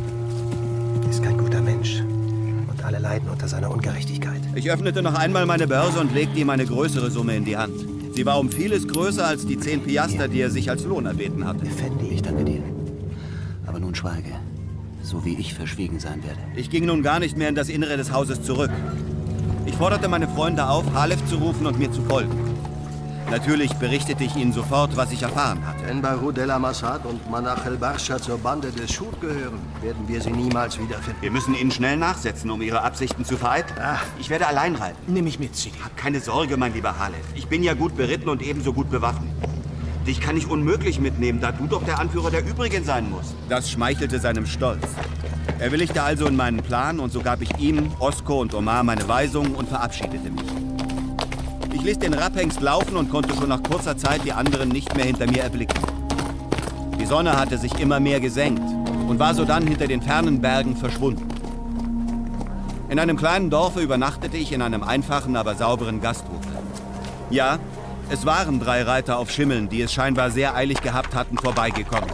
ist kein guter Mensch. Und alle leiden unter seiner Ungerechtigkeit. Ich öffnete noch einmal meine Börse und legte ihm eine größere Summe in die Hand. Sie war um vieles größer als die 10 Piaster, die er sich als Lohn erbeten hatte. Effendi. Ich danke dir. Aber nun schweige, so wie ich verschwiegen sein werde. Ich ging nun gar nicht mehr in das Innere des Hauses zurück. Ich forderte meine Freunde auf, Halef zu rufen und mir zu folgen. Natürlich berichtete ich ihnen sofort, was ich erfahren hatte. Wenn Barut el-Amasat und Manach el-Barscha zur Bande des Schut gehören, werden wir sie niemals wiederfinden. Wir müssen ihnen schnell nachsetzen, um ihre Absichten zu vereiteln. Ich werde allein reiten. Nimm mich mit, Sidi. Hab keine Sorge, mein lieber Halef. Ich bin ja gut beritten und ebenso gut bewaffnet. Dich kann ich unmöglich mitnehmen, da du doch der Anführer der Übrigen sein musst. Das schmeichelte seinem Stolz. Er willigte also in meinen Plan und so gab ich ihm, Osko und Omar meine Weisungen und verabschiedete mich. Ich ließ den Rapphengst laufen und konnte schon nach kurzer Zeit die anderen nicht mehr hinter mir erblicken. Die Sonne hatte sich immer mehr gesenkt und war sodann hinter den fernen Bergen verschwunden. In einem kleinen Dorfe übernachtete ich in einem einfachen, aber sauberen Gasthof. Ja, es waren 3 Reiter auf Schimmeln, die es scheinbar sehr eilig gehabt hatten, vorbeigekommen.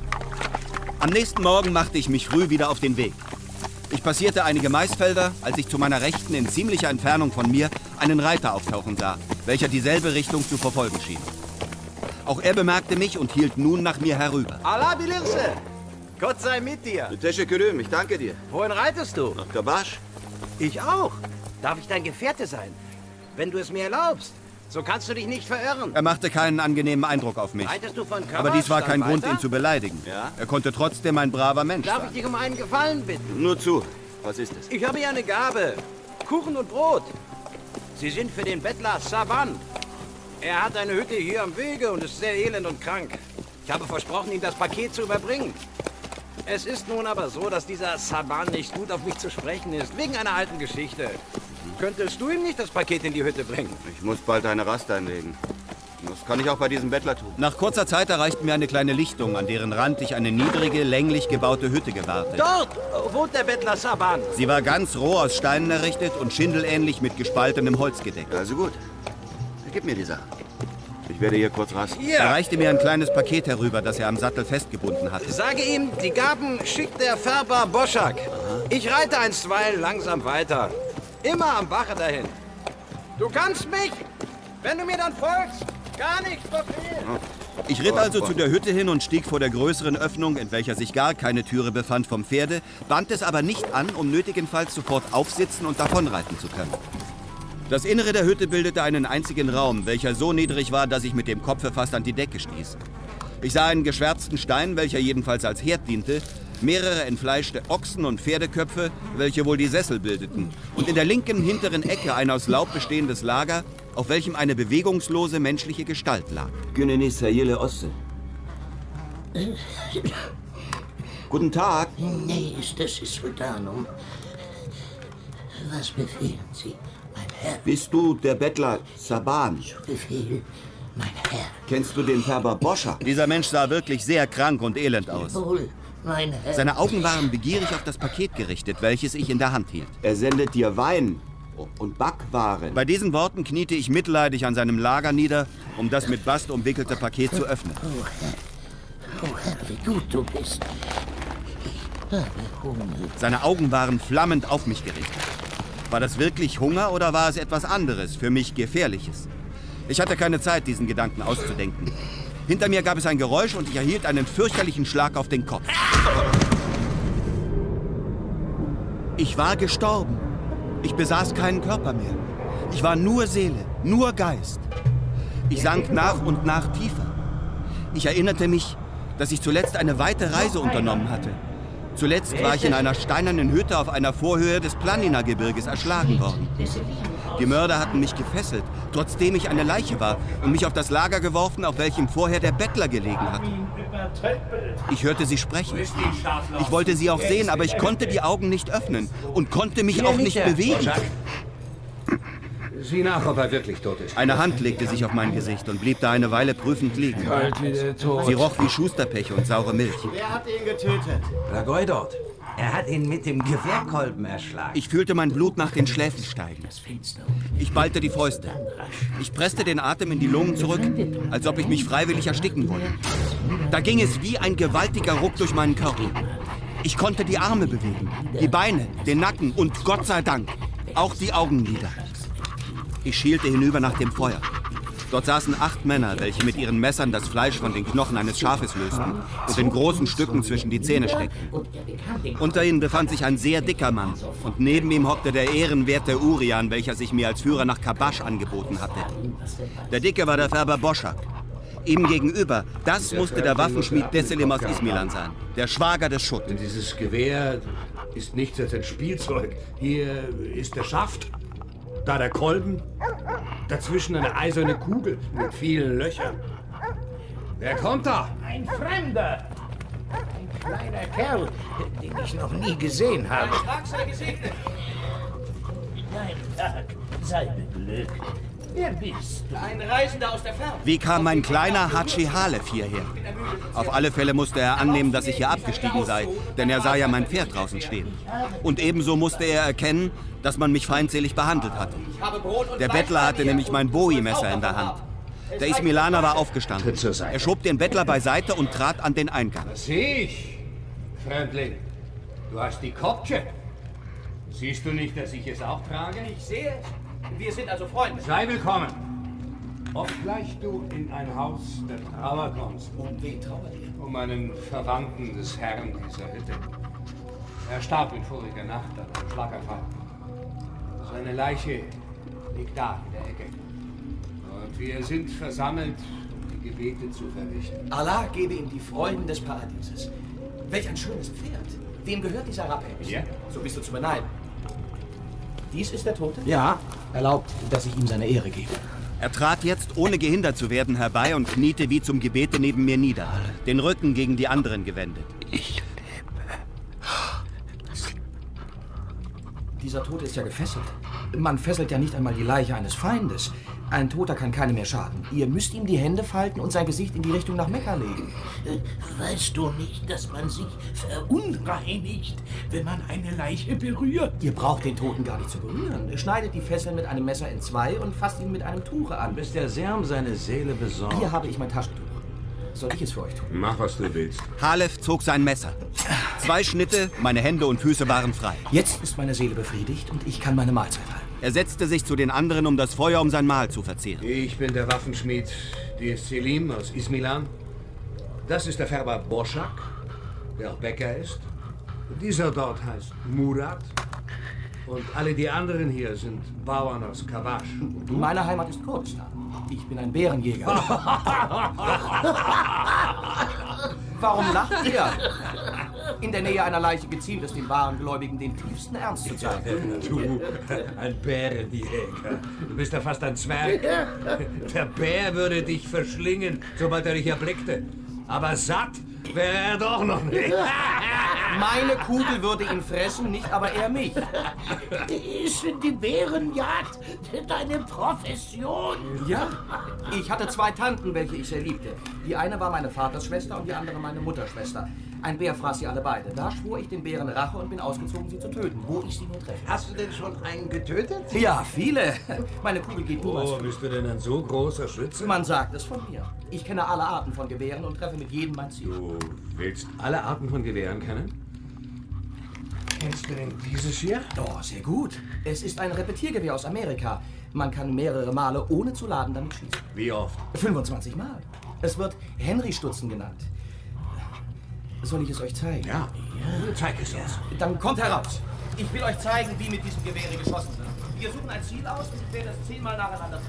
Am nächsten Morgen machte ich mich früh wieder auf den Weg. Ich passierte einige Maisfelder, als ich zu meiner Rechten in ziemlicher Entfernung von mir einen Reiter auftauchen sah, welcher dieselbe Richtung zu verfolgen schien. Auch er bemerkte mich und hielt nun nach mir herüber. Allah bilirse! Gott sei mit dir! Teşekkürüm, ich danke dir. Wohin reitest du? Nach Kabasch. Ich auch. Darf ich dein Gefährte sein? Wenn du es mir erlaubst. So kannst du dich nicht verirren. Er machte keinen angenehmen Eindruck auf mich. Reitest du von Kabasch? Aber dies war kein dann Grund, weiter? ihn zu beleidigen. Ja? Er konnte trotzdem ein braver Mensch Darf sein. ich dich um einen Gefallen bitten? Nur zu. Was ist es? Ich habe hier eine Gabe. Kuchen und Brot. Sie sind für den Bettler Saban. Er hat eine Hütte hier am Wege und ist sehr elend und krank. Ich habe versprochen, ihm das Paket zu überbringen. Es ist nun aber so, dass dieser Saban nicht gut auf mich zu sprechen ist, wegen einer alten Geschichte. Könntest du ihm nicht das Paket in die Hütte bringen? Ich muss bald eine Rast einlegen. Das kann ich auch bei diesem Bettler tun. Nach kurzer Zeit erreichten wir eine kleine Lichtung, an deren Rand ich eine niedrige, länglich gebaute Hütte gewahrte. Dort wohnt der Bettler Saban. Sie war ganz roh aus Steinen errichtet und schindelähnlich mit gespaltenem Holz gedeckt. Also gut. Gib mir die Sache. Ich werde hier kurz rasten. Hier. Er reichte mir ein kleines Paket herüber, das er am Sattel festgebunden hatte. Sage ihm, die Gaben schickt der Färber Boschak. Ich reite einstweilen langsam weiter. Immer am Bache dahin. Du kannst mich, wenn du mir dann folgst, gar nichts verfehlen. Ich ritt also zu der Hütte hin und stieg vor der größeren Öffnung, in welcher sich gar keine Türe befand, vom Pferde, band es aber nicht an, um nötigenfalls sofort aufsitzen und davonreiten zu können. Das Innere der Hütte bildete einen einzigen Raum, welcher so niedrig war, dass ich mit dem Kopfe fast an die Decke stieß. Ich sah einen geschwärzten Stein, welcher jedenfalls als Herd diente, mehrere entfleischte Ochsen- und Pferdeköpfe, welche wohl die Sessel bildeten, und in der linken hinteren Ecke ein aus Laub bestehendes Lager, auf welchem eine bewegungslose menschliche Gestalt lag. Guten Tag. Nee, das ist Sultanum. Was befehlen Sie, mein Herr? Bist du der Bettler Saban? Zu Befehl, mein Herr. Kennst du den Färber Boscha? Dieser Mensch sah wirklich sehr krank und elend aus. Wohl, mein Herr. Seine Augen waren begierig auf das Paket gerichtet, welches ich in der Hand hielt. Er sendet dir Wein und Backwaren. Bei diesen Worten kniete ich mitleidig an seinem Lager nieder, um das mit Bast umwickelte Paket zu öffnen. Oh Herr, wie gut du bist. Ich habe Hunger. Seine Augen waren flammend auf mich gerichtet. War das wirklich Hunger oder war es etwas anderes, für mich Gefährliches? Ich hatte keine Zeit, diesen Gedanken auszudenken. Hinter mir gab es ein Geräusch und ich erhielt einen fürchterlichen Schlag auf den Kopf. Ich war gestorben. Ich besaß keinen Körper mehr. Ich war nur Seele, nur Geist. Ich sank nach und nach tiefer. Ich erinnerte mich, dass ich zuletzt eine weite Reise unternommen hatte. Zuletzt war ich in einer steinernen Hütte auf einer Vorhöhe des Planina-Gebirges erschlagen worden. Die Mörder hatten mich gefesselt, trotzdem ich eine Leiche war, und mich auf das Lager geworfen, auf welchem vorher der Bettler gelegen hatte. Ich hörte sie sprechen. Ich wollte sie auch sehen, aber ich konnte die Augen nicht öffnen und konnte mich auch nicht bewegen. Sieh nach, ob er wirklich tot ist. Eine Hand legte sich auf mein Gesicht und blieb da eine Weile prüfend liegen. Kalt wie der Tod. Sie roch wie Schusterpech und saure Milch. Wer hat ihn getötet? Lagoy dort. Er hat ihn mit dem Gewehrkolben erschlagen. Ich fühlte mein Blut nach den Schläfen steigen. Ich ballte die Fäuste. Ich presste den Atem in die Lungen zurück, als ob ich mich freiwillig ersticken wolle. Da ging es wie ein gewaltiger Ruck durch meinen Körper. Ich konnte die Arme bewegen, die Beine, den Nacken und Gott sei Dank auch die Augenlider. Ich schielte hinüber nach dem Feuer. Dort saßen 8 Männer, welche mit ihren Messern das Fleisch von den Knochen eines Schafes lösten und in großen Stücken zwischen die Zähne steckten. Unter ihnen befand sich ein sehr dicker Mann und neben ihm hockte der ehrenwerte Urian, welcher sich mir als Führer nach Kabasch angeboten hatte. Der Dicke war der Färber Boschak. Ihm gegenüber, das musste der Waffenschmied Desselim aus Ismilan sein, der Schwager des Schutt. Dieses Gewehr ist nichts als ein Spielzeug. Hier ist der Schaft. Da der Kolben, dazwischen eine eiserne Kugel mit vielen Löchern. Wer kommt da? Ein Fremder. Ein kleiner Kerl, den ich noch nie gesehen habe. Tag sei gesegnet. Dein Tag sei beglückt. Wer bist du? Ein Reisender aus der Ferne. Wie kam mein kleiner Hatschi Halef hierher? Auf alle Fälle musste er annehmen, dass ich hier abgestiegen sei, denn er sah ja mein Pferd draußen stehen. Und ebenso musste er erkennen, dass man mich feindselig behandelt hatte. Der Bettler hatte nämlich mein Bowie-Messer in der Hand. Der Ismilaner war aufgestanden. Er schob den Bettler beiseite und trat an den Eingang. Das sehe ich, Fremdling. Du hast die Kopfche. Siehst du nicht, dass ich es auch trage? Ich sehe es. Wir sind also Freunde. Sei willkommen. Obgleich du in ein Haus der Trauer kommst. Um wen trauert ihr? Um einen Verwandten des Herrn dieser Hütte. Er starb in voriger Nacht an einem Schlaganfall. Seine Leiche liegt da in der Ecke. Und wir sind versammelt, um die Gebete zu verrichten. Allah gebe ihm die Freuden des Paradieses. Welch ein schönes Pferd. Wem gehört dieser Rappe? Ja? So bist du zu beneiden. Dies ist der Tote? Ja. Erlaubt, dass ich ihm seine Ehre gebe. Er trat jetzt, ohne gehindert zu werden, herbei und kniete wie zum Gebete neben mir nieder, den Rücken gegen die anderen gewendet. Ich lebe. Dieser Tote ist ja gefesselt. Man fesselt ja nicht einmal die Leiche eines Feindes. Ein Toter kann keinem mehr schaden. Ihr müsst ihm die Hände falten und sein Gesicht in die Richtung nach Mekka legen. Weißt du nicht, dass man sich verunreinigt, wenn man eine Leiche berührt? Ihr braucht den Toten gar nicht zu berühren. Schneidet die Fesseln mit einem Messer in 2 und fasst ihn mit einem Tuche an. Bis der Serm seine Seele besorgt. Hier habe ich mein Taschentuch. Soll ich es für euch tun? Mach, was du willst. Halef zog sein Messer. 2 Schnitte, meine Hände und Füße waren frei. Jetzt ist meine Seele befriedigt und ich kann meine Mahlzeit halten. Er setzte sich zu den anderen, um das Feuer um sein Mahl zu verzehren. Ich bin der Waffenschmied Dies Selim aus Ismilan. Das ist der Färber Boschak, der auch Bäcker ist. Dieser dort heißt Murat. Und alle die anderen hier sind Bauern aus Kabasch. Meine Heimat ist Kurdistan. Ich bin ein Bärenjäger. Warum lacht ihr? In der Nähe einer Leiche geziemt es den wahren Gläubigen, den tiefsten Ernst zu zeigen. Du, ein Bärenjäger. Du bist ja fast ein Zwerg. Der Bär würde dich verschlingen, sobald er dich erblickte. Aber satt wäre er doch noch nicht. Meine Kugel würde ihn fressen, nicht aber er mich. Ist die Bärenjagd deine Profession? Ja, ich hatte 2 Tanten, welche ich sehr liebte. Die eine war meine Vatersschwester und die andere meine Mutterschwester. Ein Bär fraß sie alle beide. Da schwor ich den Bären Rache und bin ausgezogen, sie zu töten, wo ich sie nur treffe. Hast du denn schon einen getötet? Ja, viele. Meine Kugel geht niemals. Oh, bist du denn ein so großer Schütze? Man sagt es von mir. Ich kenne alle Arten von Gewehren und treffe mit jedem mein Ziel. Du willst alle Arten von Gewehren kennen? Kennst du denn dieses hier? Oh, sehr gut. Es ist ein Repetiergewehr aus Amerika. Man kann mehrere Male ohne zu laden damit schießen. Wie oft? 25 Mal. Es wird Henry-Stutzen genannt. Soll ich es euch zeigen? Ja. Zeig es uns. Dann kommt heraus. Ich will euch zeigen, wie mit diesem Gewehre geschossen wird. Wir suchen ein Ziel aus und ich werde es 10 Mal nacheinander treffen.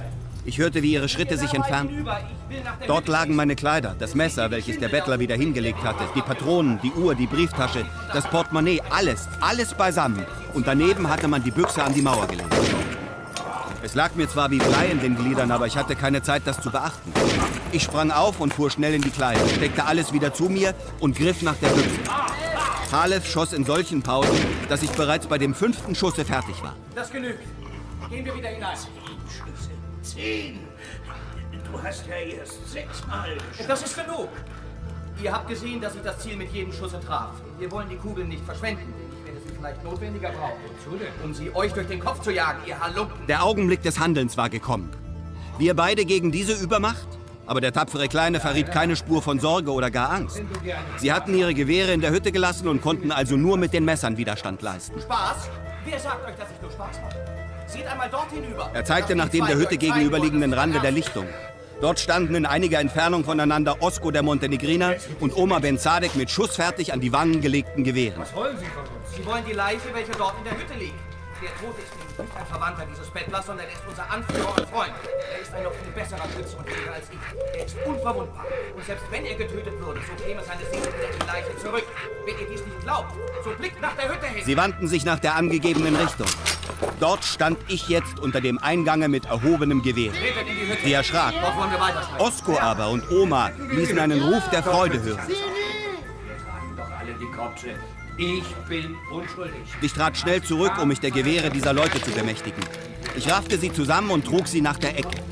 Ich hörte, wie ihre Schritte sich entfernten. Dort lagen meine Kleider, das Messer, welches der Bettler wieder hingelegt hatte, die Patronen, die Uhr, die Brieftasche, das Portemonnaie, alles beisammen. Und daneben hatte man die Büchse an die Mauer gelegt. Es lag mir zwar wie Blei in den Gliedern, aber ich hatte keine Zeit, das zu beachten. Ich sprang auf und fuhr schnell in die Kleider, steckte alles wieder zu mir und griff nach der Büchse. Halef schoss in solchen Pausen, dass ich bereits bei dem 5. Schusse fertig war. Das genügt. Gehen wir wieder hinein. 10. Du hast ja erst 6 Mal geschossen. Das ist genug. Ihr habt gesehen, dass ich das Ziel mit jedem Schuss traf. Wir wollen die Kugeln nicht verschwenden. Ich werde sie vielleicht notwendiger brauchen, um sie euch durch den Kopf zu jagen, ihr Halunken. Der Augenblick des Handelns war gekommen. Wir beide gegen diese Übermacht? Aber der tapfere Kleine verriet keine Spur von Sorge oder gar Angst. Sie hatten ihre Gewehre in der Hütte gelassen und konnten also nur mit den Messern Widerstand leisten. Spaß? Wer sagt euch, dass ich nur Spaß mache? Seht einmal dort hinüber. Er zeigte nach dem der Hütte gegenüberliegenden Rande der Lichtung. Dort standen in einiger Entfernung voneinander Osko der Montenegriner und Oma Ben Sadek mit schussfertig an die Wangen gelegten Gewehren. Was wollen Sie von uns? Sie wollen die Leiche, welche dort in der Hütte liegt. Der Tote ist nämlich nicht ein Verwandter dieses Bettlers, sondern er ist unser Anführer und Freund. Er ist ein noch viel besserer Schütze und Jäger als ich. Er ist unverwundbar. Und selbst wenn er getötet würde, so käme seine Seele wieder in die Leiche zurück. Wenn ihr dies nicht glaubt, so blickt nach der Hütte hin. Sie wandten sich nach der angegebenen Richtung. Dort stand ich jetzt unter dem Eingange mit erhobenem Gewehr. Sie erschrak. Dort wollen wir weiterschreiten. Osko aber und Oma ließen einen Ruf der Freude hören. Doch alle die Kopfe. Ich bin unschuldig. Ich trat schnell zurück, um mich der Gewehre dieser Leute zu bemächtigen. Ich raffte sie zusammen und trug sie nach der Ecke.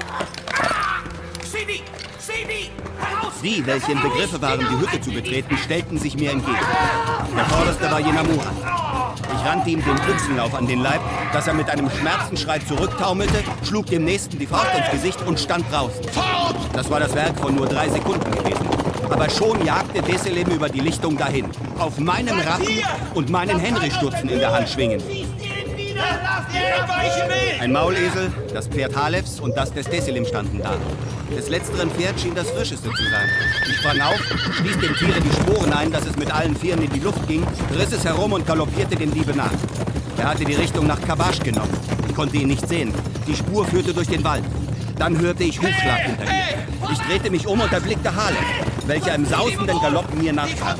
Die, welche im Begriffe waren, die Hütte zu betreten, stellten sich mir entgegen. Der vorderste war jener Mohan. Ich rannte ihm den Büchsenlauf an den Leib, dass er mit einem Schmerzensschrei zurücktaumelte, schlug dem Nächsten die Faust ins Gesicht und stand draußen. Das war das Werk von nur 3 Sekunden gewesen. Aber schon jagte Deselim über die Lichtung dahin, auf meinem Rappen und meinen Henry-Stutzen in der Hand schwingend. Ein Maulesel, das Pferd Halefs und das des Deselim standen da. Des letzteren Pferd schien das frischeste zu sein. Ich sprang auf, stieß dem Tiere die Sporen ein, dass es mit allen Vieren in die Luft ging, riss es herum und galoppierte dem Diebe nach. Er hatte die Richtung nach Kabasch genommen. Ich konnte ihn nicht sehen. Die Spur führte durch den Wald. Dann hörte ich Hufschlag hinter mir. Ich drehte mich um und erblickte Halef, welcher im sausenden Galopp mir nachkam.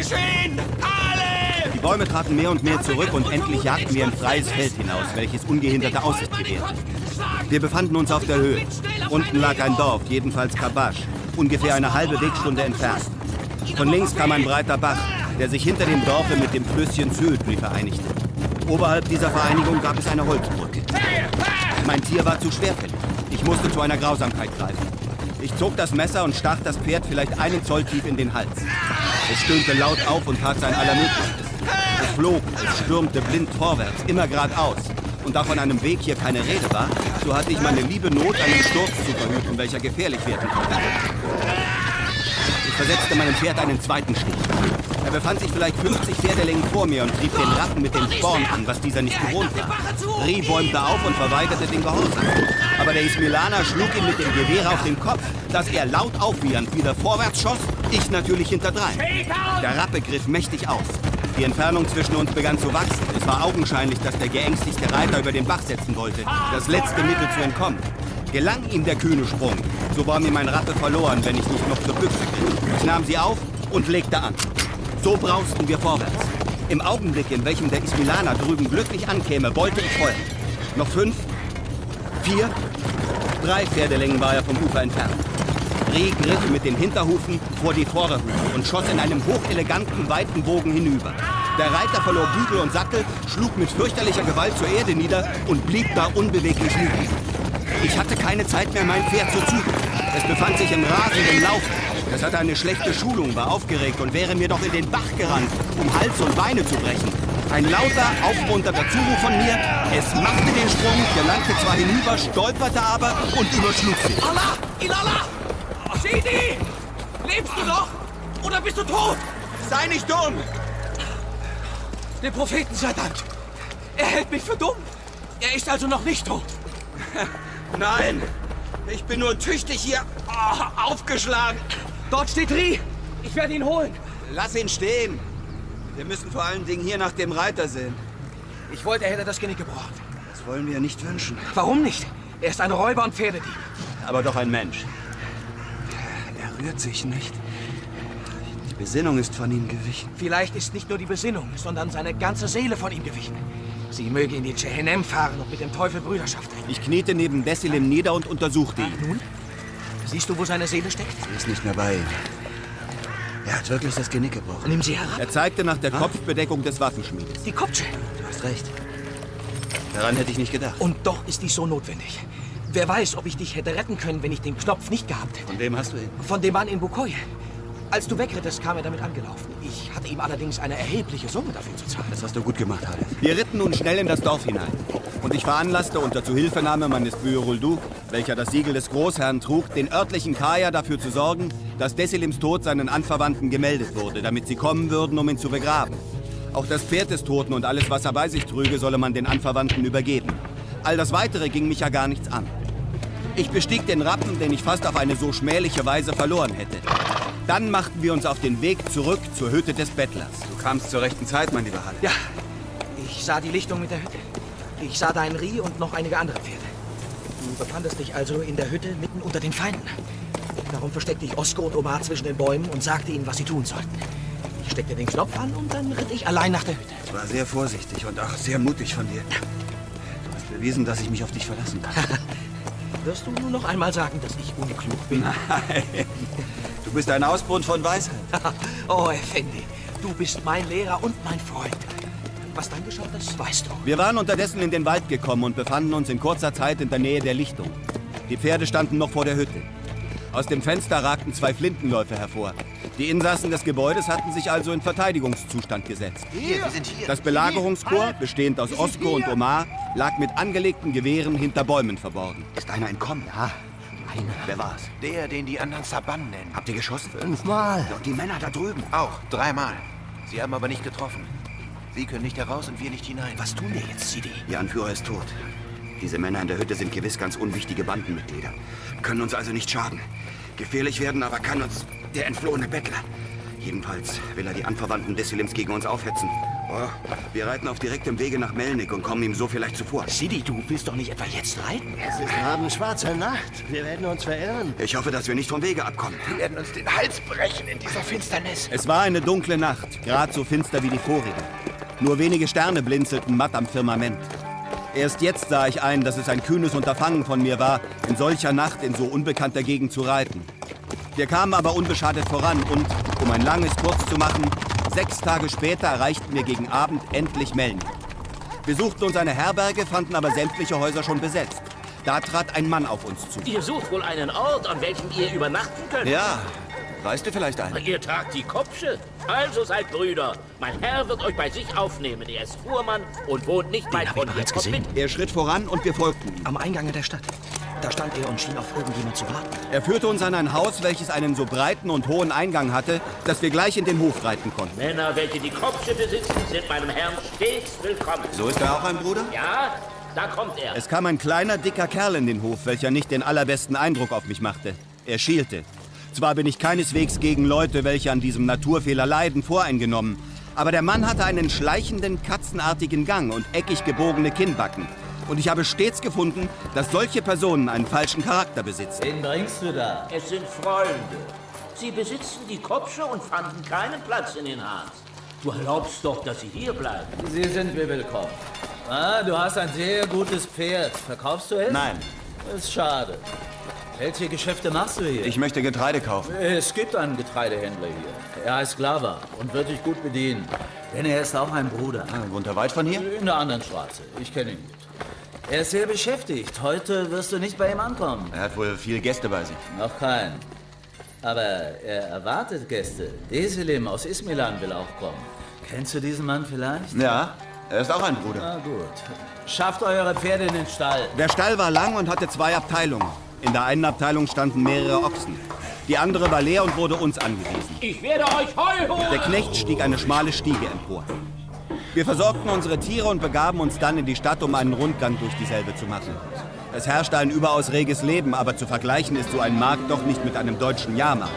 Die Bäume traten mehr und mehr zurück und endlich jagten wir ein freies Feld hinaus, welches ungehinderte Aussicht gewährte. Wir befanden uns auf der Höhe. Unten lag ein Dorf, jedenfalls Kabasch, ungefähr eine halbe Wegstunde entfernt. Von links kam ein breiter Bach, der sich hinter dem Dorfe mit dem Flüsschen Zülpli vereinigte. Oberhalb dieser Vereinigung gab es eine Holzbrücke. Mein Tier war zu schwerfällig. Ich musste zu einer Grausamkeit greifen. Ich zog das Messer und stach das Pferd vielleicht 1 Zoll tief in den Hals. Es stöhnte laut auf und tat sein Allermöglichstes. Es flog, es stürmte blind vorwärts, immer geradeaus. Und da von einem Weg hier keine Rede war, so hatte ich meine liebe Not, einen Sturz zu verhüten, welcher gefährlich werden konnte. Ich versetzte meinem Pferd einen zweiten Stich. Er befand sich vielleicht 50 Pferdelängen vor mir und trieb den Rappen mit den Sporn an, was dieser nicht gewohnt war. Ri bäumte auf und verweigerte den Gehorsam. Aber der Ismilaner schlug ihn mit dem Gewehr auf den Kopf, dass er laut aufwiehernd wieder vorwärts schoss, ich natürlich hinterdrein. Der Rappe griff mächtig auf. Die Entfernung zwischen uns begann zu wachsen. Es war augenscheinlich, dass der geängstigte Reiter über den Bach setzen wollte, das letzte Mittel zu entkommen. Gelang ihm der kühne Sprung, so war mir mein Rappe verloren, wenn ich nicht noch zur Büchse griff. Ich nahm sie auf und legte an. So brausten wir vorwärts. Im Augenblick, in welchem der Ismilaner drüben glücklich ankäme, wollte ich folgen. Noch 5, 4, 3 Pferdelängen war er vom Ufer entfernt. Ri griff mit den Hinterhufen vor die Vorderhufe und schoss in einem hocheleganten, weiten Bogen hinüber. Der Reiter verlor Bügel und Sattel, schlug mit fürchterlicher Gewalt zur Erde nieder und blieb da unbeweglich liegen. Ich hatte keine Zeit mehr, mein Pferd zu zügeln. Es befand sich im rasenden Lauf. Es hatte eine schlechte Schulung, war aufgeregt und wäre mir doch in den Bach gerannt, um Hals und Beine zu brechen. Ein lauter, aufmunternder Zuruf von mir. Es machte den Sprung, gelangte zwar hinüber, stolperte aber und überschlug sich. Allah! Ilallah! Sidi! Lebst du noch? Oder bist du tot? Sei nicht dumm! Dem Propheten sei Dank. Er hält mich für dumm. Er ist also noch nicht tot. Nein! Ich bin nur tüchtig hier aufgeschlagen. Dort steht Ri. Ich werde ihn holen. Lass ihn stehen. Wir müssen vor allen Dingen hier nach dem Reiter sehen. Ich wollte, er hätte das Genick gebrochen. Das wollen wir nicht wünschen. Warum nicht? Er ist ein Räuber und Pferdedieb. Aber doch ein Mensch. Er rührt sich nicht. Die Besinnung ist von ihm gewichen. Vielleicht ist nicht nur die Besinnung, sondern seine ganze Seele von ihm gewichen. Sie möge in die Jehenem fahren und mit dem Teufel Brüderschaft eingehen. Ich kniete neben Desilim nieder und untersuchte ihn. Nun? Siehst du, wo seine Seele steckt? Sie ist nicht mehr bei ihm. Er hat wirklich das Genick gebrochen. Nimm sie herab. Er zeigte nach der Kopfbedeckung des Waffenschmiedes. Die Kopfsche. Du hast recht. Daran hätte ich nicht gedacht. Und doch ist dies so notwendig. Wer weiß, ob ich dich hätte retten können, wenn ich den Knopf nicht gehabt hätte. Von wem hast du ihn? Von dem Mann in Bukoje. Als du wegrittest, kam er damit angelaufen. Ich hatte ihm allerdings eine erhebliche Summe dafür zu zahlen. Das hast du gut gemacht, Halef. Wir ritten nun schnell in das Dorf hinein. Und ich veranlasste unter Zuhilfenahme meines Bühruldu, welcher das Siegel des Großherrn trug, den örtlichen Kaya dafür zu sorgen, dass Desilims Tod seinen Anverwandten gemeldet wurde, damit sie kommen würden, um ihn zu begraben. Auch das Pferd des Toten und alles, was er bei sich trüge, solle man den Anverwandten übergeben. All das Weitere ging mich ja gar nichts an. Ich bestieg den Rappen, den ich fast auf eine so schmähliche Weise verloren hätte. Dann machten wir uns auf den Weg zurück zur Hütte des Bettlers. Du kamst zur rechten Zeit, mein lieber Halef. Ja, ich sah die Lichtung mit der Hütte. Ich sah dein Rie und noch einige andere Pferde. Du befandest dich also in der Hütte mitten unter den Feinden. Darum versteckte ich Osko und Omar zwischen den Bäumen und sagte ihnen, was sie tun sollten. Ich steckte den Knopf an und dann ritt ich allein nach der Hütte. Es war sehr vorsichtig und auch sehr mutig von dir. Du hast bewiesen, dass ich mich auf dich verlassen kann. Wirst du nur noch einmal sagen, dass ich unklug bin? Nein. Du bist ein Ausbund von Weisheit. Oh, Effendi, du bist mein Lehrer und mein Freund. Was dann geschaut ist, weißt du. Wir waren unterdessen in den Wald gekommen und befanden uns in kurzer Zeit in der Nähe der Lichtung. Die Pferde standen noch vor der Hütte. Aus dem Fenster ragten 2 Flintenläufe hervor. Die Insassen des Gebäudes hatten sich also in Verteidigungszustand gesetzt. Wir sind hier. Das Belagerungskorps, bestehend aus Osko und Omar, lag mit angelegten Gewehren hinter Bäumen verborgen. Ist einer entkommen? Ja, einer. Wer war's? Der, den die anderen Saban nennen. Habt ihr geschossen? 5-mal. Und die Männer da drüben? Auch 3-mal. Sie haben aber nicht getroffen. Sie können nicht heraus und wir nicht hinein. Was tun wir jetzt, Sidi? Ihr Anführer ist tot. Diese Männer in der Hütte sind gewiss ganz unwichtige Bandenmitglieder. Können uns also nicht schaden. Gefährlich werden aber kann uns der entflohene Bettler. Jedenfalls will er die Anverwandten Desilims gegen uns aufhetzen. Oh, wir reiten auf direktem Wege nach Melnik und kommen ihm so vielleicht zuvor. Sidi, du willst doch nicht etwa jetzt reiten? Es ist rabenschwarze Nacht. Wir werden uns verirren. Ich hoffe, dass wir nicht vom Wege abkommen. Wir werden uns den Hals brechen in dieser Finsternis. Es war eine dunkle Nacht, gerade so finster wie die vorige. Nur wenige Sterne blinzelten matt am Firmament. Erst jetzt sah ich ein, dass es ein kühnes Unterfangen von mir war, in solcher Nacht in so unbekannter Gegend zu reiten. Wir kamen aber unbeschadet voran und, um ein langes kurz zu machen, 6 Tage später erreichten wir gegen Abend endlich Melnik. Wir suchten uns eine Herberge, fanden aber sämtliche Häuser schon besetzt. Da trat ein Mann auf uns zu. Ihr sucht wohl einen Ort, an welchem ihr übernachten könnt? Ja, weißt du vielleicht einen? Ihr tragt die Kopfsche. Also seid Brüder. Mein Herr wird euch bei sich aufnehmen. Er ist Fuhrmann und wohnt nicht weit von hier. Kommt mit. Er schritt voran und wir folgten ihm. Am Eingange der Stadt. Da stand er und schien auf irgendjemand zu warten. Er führte uns an ein Haus, welches einen so breiten und hohen Eingang hatte, dass wir gleich in den Hof reiten konnten. Männer, welche die Kopfsche besitzen, sind meinem Herrn stets willkommen. So ist er auch ein Bruder? Ja, da kommt er. Es kam ein kleiner, dicker Kerl in den Hof, welcher nicht den allerbesten Eindruck auf mich machte. Er schielte. Zwar bin ich keineswegs gegen Leute, welche an diesem Naturfehler leiden, voreingenommen, aber der Mann hatte einen schleichenden, katzenartigen Gang und eckig gebogene Kinnbacken. Und ich habe stets gefunden, dass solche Personen einen falschen Charakter besitzen. Wen bringst du da? Es sind Freunde. Sie besitzen die Kopfsche und fanden keinen Platz in den Harz. Du erlaubst doch, dass sie hier bleiben. Sie sind mir willkommen. Ah, du hast ein sehr gutes Pferd. Verkaufst du es? Nein. Das ist schade. Welche Geschäfte machst du hier? Ich möchte Getreide kaufen. Es gibt einen Getreidehändler hier. Er heißt Glava und wird dich gut bedienen. Denn er ist auch ein Bruder. Wohnt er weit von hier? In der anderen Straße. Ich kenne ihn gut. Er ist sehr beschäftigt. Heute wirst du nicht bei ihm ankommen. Er hat wohl viele Gäste bei sich. Noch keinen. Aber er erwartet Gäste. Desilim aus Ismilan will auch kommen. Kennst du diesen Mann vielleicht? Ja, er ist auch ein Bruder. Na gut. Schafft eure Pferde in den Stall. Der Stall war lang und hatte 2 Abteilungen. In der einen Abteilung standen mehrere Ochsen. Die andere war leer und wurde uns angewiesen. Ich werde euch Heu holen! Der Knecht stieg eine schmale Stiege empor. Wir versorgten unsere Tiere und begaben uns dann in die Stadt, um einen Rundgang durch dieselbe zu machen. Es herrschte ein überaus reges Leben, aber zu vergleichen ist so ein Markt doch nicht mit einem deutschen Jahrmarkt.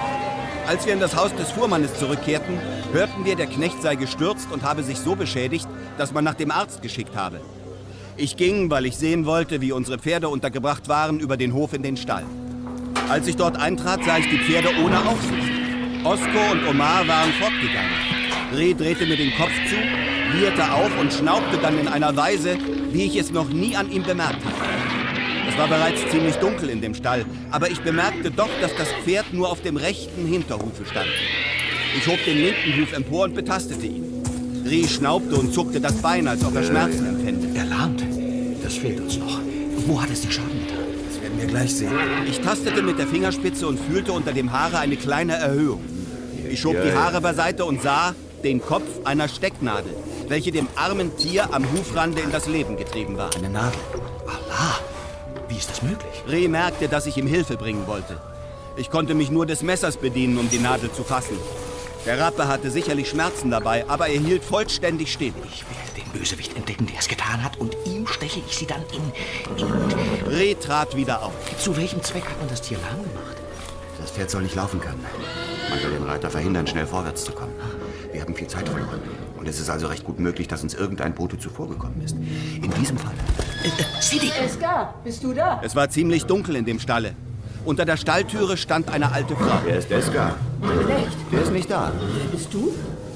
Als wir in das Haus des Fuhrmannes zurückkehrten, hörten wir, der Knecht sei gestürzt und habe sich so beschädigt, dass man nach dem Arzt geschickt habe. Ich ging, weil ich sehen wollte, wie unsere Pferde untergebracht waren, über den Hof in den Stall. Als ich dort eintrat, sah ich die Pferde ohne Aufsicht. Oskar und Omar waren fortgegangen. Reh drehte mir den Kopf zu, wieherte auf und schnaubte dann in einer Weise, wie ich es noch nie an ihm bemerkt hatte. Es war bereits ziemlich dunkel in dem Stall, aber ich bemerkte doch, dass das Pferd nur auf dem rechten Hinterhufe stand. Ich hob den linken Huf empor und betastete ihn. Reh schnaubte und zuckte das Bein, als ob er Schmerzen empfände. Er lahmte. Das fehlt uns noch. Wo hat es dir Schaden getan? Das werden wir gleich sehen. Ich tastete mit der Fingerspitze und fühlte unter dem Haare eine kleine Erhöhung. Ich schob die Haare beiseite und sah den Kopf einer Stecknadel, welche dem armen Tier am Hufrande in das Leben getrieben war. Eine Nadel. Allah! Wie ist das möglich? Reh merkte, dass ich ihm Hilfe bringen wollte. Ich konnte mich nur des Messers bedienen, um die Nadel zu fassen. Der Rappe hatte sicherlich Schmerzen dabei, aber er hielt vollständig still. Ich will den Bösewicht entdecken, der es getan hat, und ihm steche ich sie dann in... Reh trat wieder auf. Zu welchem Zweck hat man das Tier lahm gemacht? Das Pferd soll nicht laufen können. Man will den Reiter verhindern, schnell vorwärts zu kommen. Wir haben viel Zeit verloren. Und es ist also recht gut möglich, dass uns irgendein Bote zuvorgekommen ist. In diesem Fall... Sidi! Eska, bist du da? Es war ziemlich dunkel in dem Stalle. Unter der Stalltüre stand eine alte Frau. Wer ist Eska? Schlecht. Der ist nicht da. Wer bist du?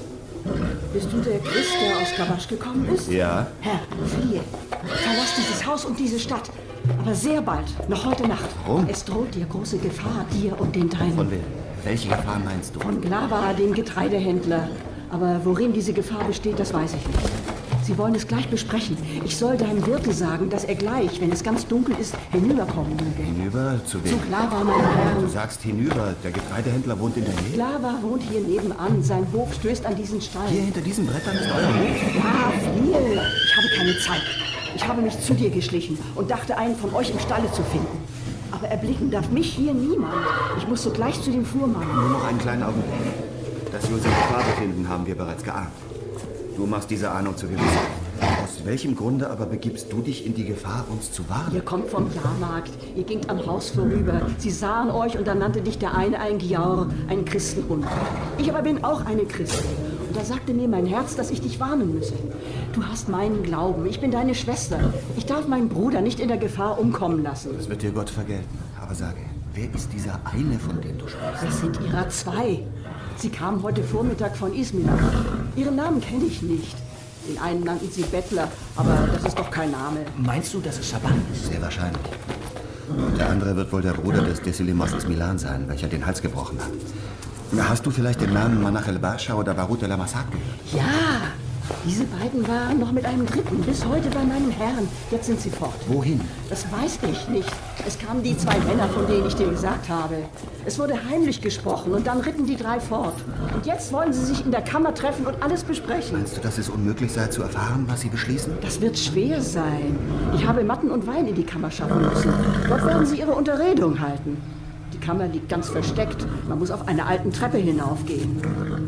Bist du der Christ, der aus Kabasch gekommen ist? Ja. Herr, fliehe. Verlass dieses Haus und diese Stadt. Aber sehr bald, noch heute Nacht. Warum? Es droht dir große Gefahr, dir und den Deinen. Von wem? Welche Gefahr meinst du? Von Glava, dem Getreidehändler. Aber worin diese Gefahr besteht, das weiß ich nicht. Sie wollen es gleich besprechen. Ich soll deinem Wirte sagen, dass er gleich, wenn es ganz dunkel ist, hinüberkommen möge. Hinüber? Zu wem? Zu Glava, meine Herren. Du sagst hinüber. Der Getreidehändler wohnt in der Nähe? Glava wohnt hier nebenan. Sein Hof stößt an diesen Stall. Hier hinter diesen Brettern ist euer Hof? Ja, fliehe. Ich habe keine Zeit. Ich habe mich zu dir geschlichen und dachte, einen von euch im Stalle zu finden. Aber erblicken darf mich hier niemand. Ich muss sogleich zu dem Fuhrmann. Nur noch einen kleinen Augenblick. Dass wir uns in Gefahr befinden, haben wir bereits geahnt. Du machst diese Ahnung zu gewissen. Aus welchem Grunde aber begibst du dich in die Gefahr, uns zu warnen? Ihr kommt vom Jahrmarkt. Ihr gingt am Haus vorüber. Sie sahen euch und dann nannte dich der eine ein Giaur, ein Christenhund. Ich aber bin auch eine Christin. Und da sagte mir mein Herz, dass ich dich warnen müsse. Du hast meinen Glauben. Ich bin deine Schwester. Ich darf meinen Bruder nicht in der Gefahr umkommen lassen. Das wird dir Gott vergelten. Aber sage, wer ist dieser eine, von dem du sprichst? Es sind ihrer zwei. Sie kamen heute Vormittag von Ismilan. Ihren Namen kenne ich nicht. Den einen nannten sie Bettler, aber das ist doch kein Name. Meinst du, dass es Saban ist? Sehr wahrscheinlich. Und der andere wird wohl der Bruder des Desilim aus Ismilan sein, welcher den Hals gebrochen hat. Hast du vielleicht den Namen Manach el-Bascha oder Barut el-Amasat gehört? Ja, diese beiden waren noch mit einem Dritten bis heute bei meinem Herrn. Jetzt sind sie fort. Wohin? Das weiß ich nicht. Es kamen die zwei Männer, von denen ich dir gesagt habe. Es wurde heimlich gesprochen und dann ritten die drei fort. Und jetzt wollen sie sich in der Kammer treffen und alles besprechen. Meinst du, dass es unmöglich sei, zu erfahren, was sie beschließen? Das wird schwer sein. Ich habe Matten und Wein in die Kammer schaffen müssen. Dort werden sie ihre Unterredung halten. Die Kammer liegt ganz versteckt. Man muss auf einer alten Treppe hinaufgehen.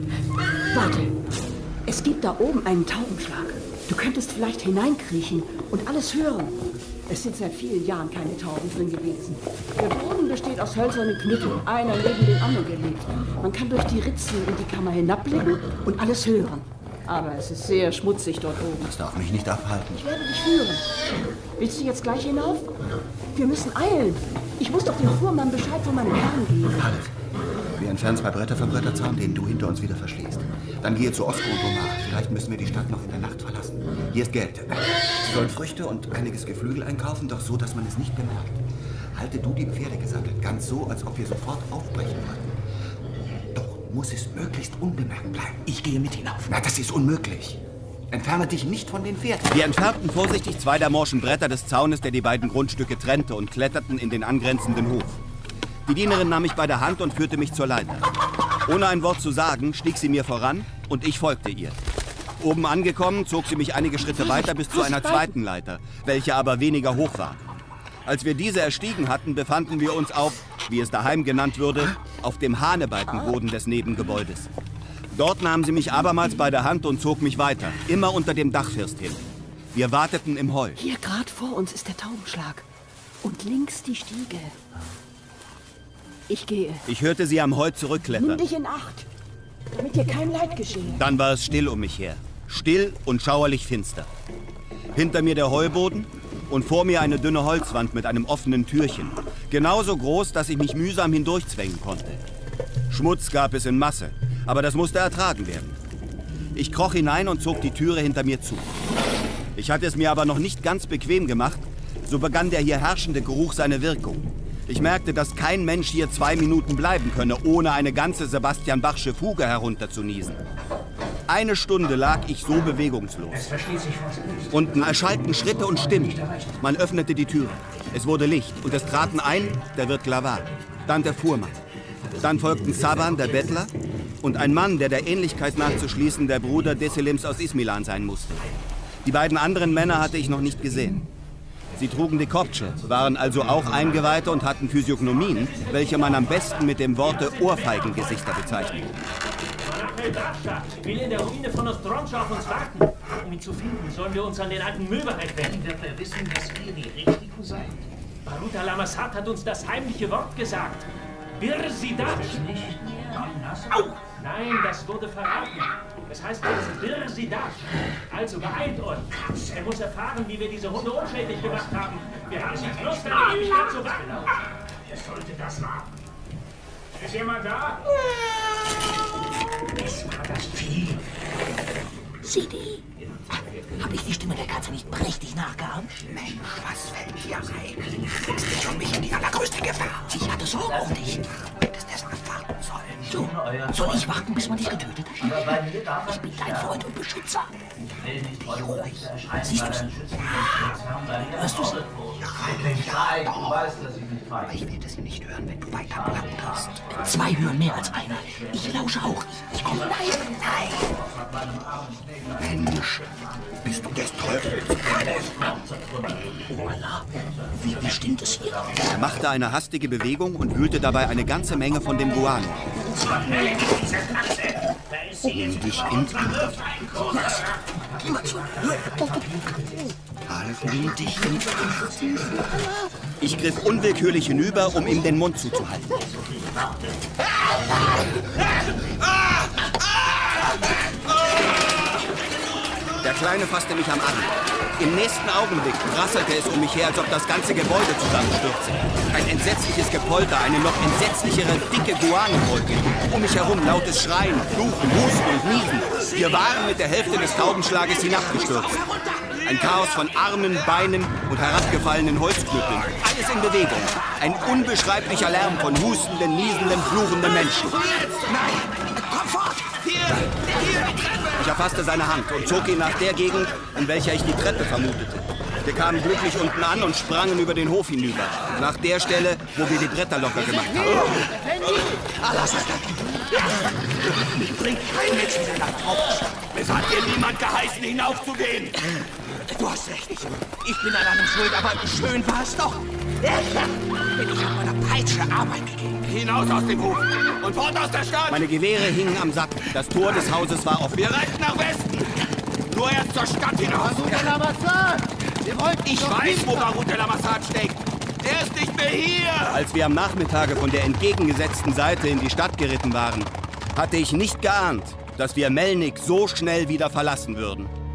Warte. Es gibt da oben einen Taubenschlag. Du könntest vielleicht hineinkriechen und alles hören. Es sind seit vielen Jahren keine Tauben drin gewesen. Der Boden besteht aus hölzernen Knütteln, einer neben den anderen gelegt. Man kann durch die Ritzen in die Kammer hinabblicken und alles hören. Aber es ist sehr schmutzig dort oben. Das darf mich nicht abhalten. Ich werde dich führen. Willst du jetzt gleich hinauf? Wir müssen eilen. Ich muss doch dem Fuhrmann Bescheid von meinem Herrn geben. Halt. Wir entfernen 2 Bretter vom Bretterzaun, den du hinter uns wieder verschließt. Dann gehe zu Oskar und Omar. Vielleicht müssen wir die Stadt noch in der Nacht verlassen. Hier ist Geld. Sie sollen Früchte und einiges Geflügel einkaufen, doch so, dass man es nicht bemerkt. Halte du die Pferde gesattelt, ganz so, als ob wir sofort aufbrechen wollten. Doch muss es möglichst unbemerkt bleiben. Ich gehe mit hinauf. Na, das ist unmöglich. Entferne dich nicht von den Pferden. Wir entfernten vorsichtig 2 der morschen Bretter des Zaunes, der die beiden Grundstücke trennte, und kletterten in den angrenzenden Hof. Die Dienerin nahm mich bei der Hand und führte mich zur Leiter. Ohne ein Wort zu sagen, stieg sie mir voran und ich folgte ihr. Oben angekommen, zog sie mich einige Schritte weiter bis zu einer zweiten Leiter, welche aber weniger hoch war. Als wir diese erstiegen hatten, befanden wir uns auf, wie es daheim genannt würde, auf dem Hanebalkenboden des Nebengebäudes. Dort nahm sie mich abermals bei der Hand und zog mich weiter, immer unter dem Dachfirst hin. Wir warteten im Heu. Hier gerade vor uns ist der Taubenschlag und links die Stiege. Ich gehe. Ich hörte sie am Heu zurückklettern. Nimm dich in Acht, damit dir kein Leid geschehe. Dann war es still um mich her. Still und schauerlich finster. Hinter mir der Heuboden und vor mir eine dünne Holzwand mit einem offenen Türchen. Genauso groß, dass ich mich mühsam hindurchzwängen konnte. Schmutz gab es in Masse, aber das musste ertragen werden. Ich kroch hinein und zog die Türe hinter mir zu. Ich hatte es mir aber noch nicht ganz bequem gemacht, so begann der hier herrschende Geruch seine Wirkung. Ich merkte, dass kein Mensch hier 2 Minuten bleiben könne, ohne eine ganze Sebastian Bachsche Fuge herunterzuniesen. 1 Stunde lag ich so bewegungslos. Unten erschallten Schritte und Stimmen. Man öffnete die Türe. Es wurde Licht und es traten ein der Wirt Glavar, dann der Fuhrmann. Dann folgten Saban, der Bettler, und ein Mann, der Ähnlichkeit nachzuschließen der Bruder Deselims aus Ismilan sein musste. Die beiden anderen Männer hatte ich noch nicht gesehen. Sie trugen die Koptsche, waren also auch Eingeweihte und hatten Physiognomien, welche man am besten mit dem Worte Ohrfeigengesichter bezeichnet. Will in der Ruine von Ostroncha auf uns warten. Um ihn zu finden, sollen wir uns an den alten Müllbereit wenden. Wird er wissen, dass wir die Richtigen seid? Barut al-Amasat hat uns das heimliche Wort gesagt. Birsidat. Nicht mehr. Au! Nein, das wurde verraten. Es heißt jetzt Birsidat. Also beeilt euch. Er muss erfahren, wie wir diese Hunde unschädlich gemacht haben. Wir haben nicht Lust, an die Ewigkeit zu warten. Wer sollte das machen? Ist jemand da? Es war das Vieh. Sidi, habe ich die Stimme der Katze nicht prächtig nachgeahmt? Mensch, was fällt dir ein? Du bringst dich und mich in die allergrößte Gefahr. Ich hatte Sorge um dich. Du hättest deshalb warten sollen. So, soll ich warten, bis man dich getötet hat? Ich bin dein Freund und Beschützer. Geh ruhig. Siehst du sie? Hörst du sie? Ja, doch. Ich werde sie nicht hören, wenn du weiter plapperst. 2 hören mehr als einer. Ich lausche auch. Ich komme hinein. Nein. Mensch, bist du des Teufels? Oh Allah, wie stimmt es hier? Er machte eine hastige Bewegung und wühlte dabei eine ganze Menge von dem Guano. Nimm dich ins Griff. Nimm dich in Acht. Ich griff unwillkürlich hinüber, um ihm den Mund zuzuhalten. Der Kleine fasste mich am Arm. Im nächsten Augenblick rasselte es um mich her, als ob das ganze Gebäude zusammenstürzte. Ein entsetzliches Gepolter, eine noch entsetzlichere, dicke Guano-Wolke. Um mich herum lautes Schreien, Fluchen, Husten und Niesen. Wir waren mit der Hälfte des Taubenschlages hinabgestürzt. Ein Chaos von Armen, Beinen und herabgefallenen Holzknüppeln. Alles in Bewegung. Ein unbeschreiblicher Lärm von hustenden, niesenden, fluchenden Menschen. Nein, komm fort! Ich erfasste seine Hand und zog ihn nach der Gegend, in welcher ich die Treppe vermutete. Wir kamen glücklich unten an und sprangen über den Hof hinüber. Nach der Stelle, wo wir die Bretter locker gemacht haben. Lass es Ich bring kein Menschen mehr nach Hause. Es hat dir niemand geheißen, hinaufzugehen. Du hast recht. Ich bin an allem schuld, aber schön war es doch. Denn ich habe meiner Peitsche Arbeit gegeben. Hinaus aus dem Hof und fort aus der Stadt. Meine Gewehre hingen am Sattel. Das Tor des Hauses war offen. Wir reiten nach Westen. Nur erst zur Stadt hinaus. Barut el-Amasat! Ich weiß, wo Barut el-Amasat steckt. Er ist nicht mehr hier. Als wir am Nachmittage von der entgegengesetzten Seite in die Stadt geritten waren, hatte ich nicht geahnt, dass wir Melnik so schnell wieder verlassen würden.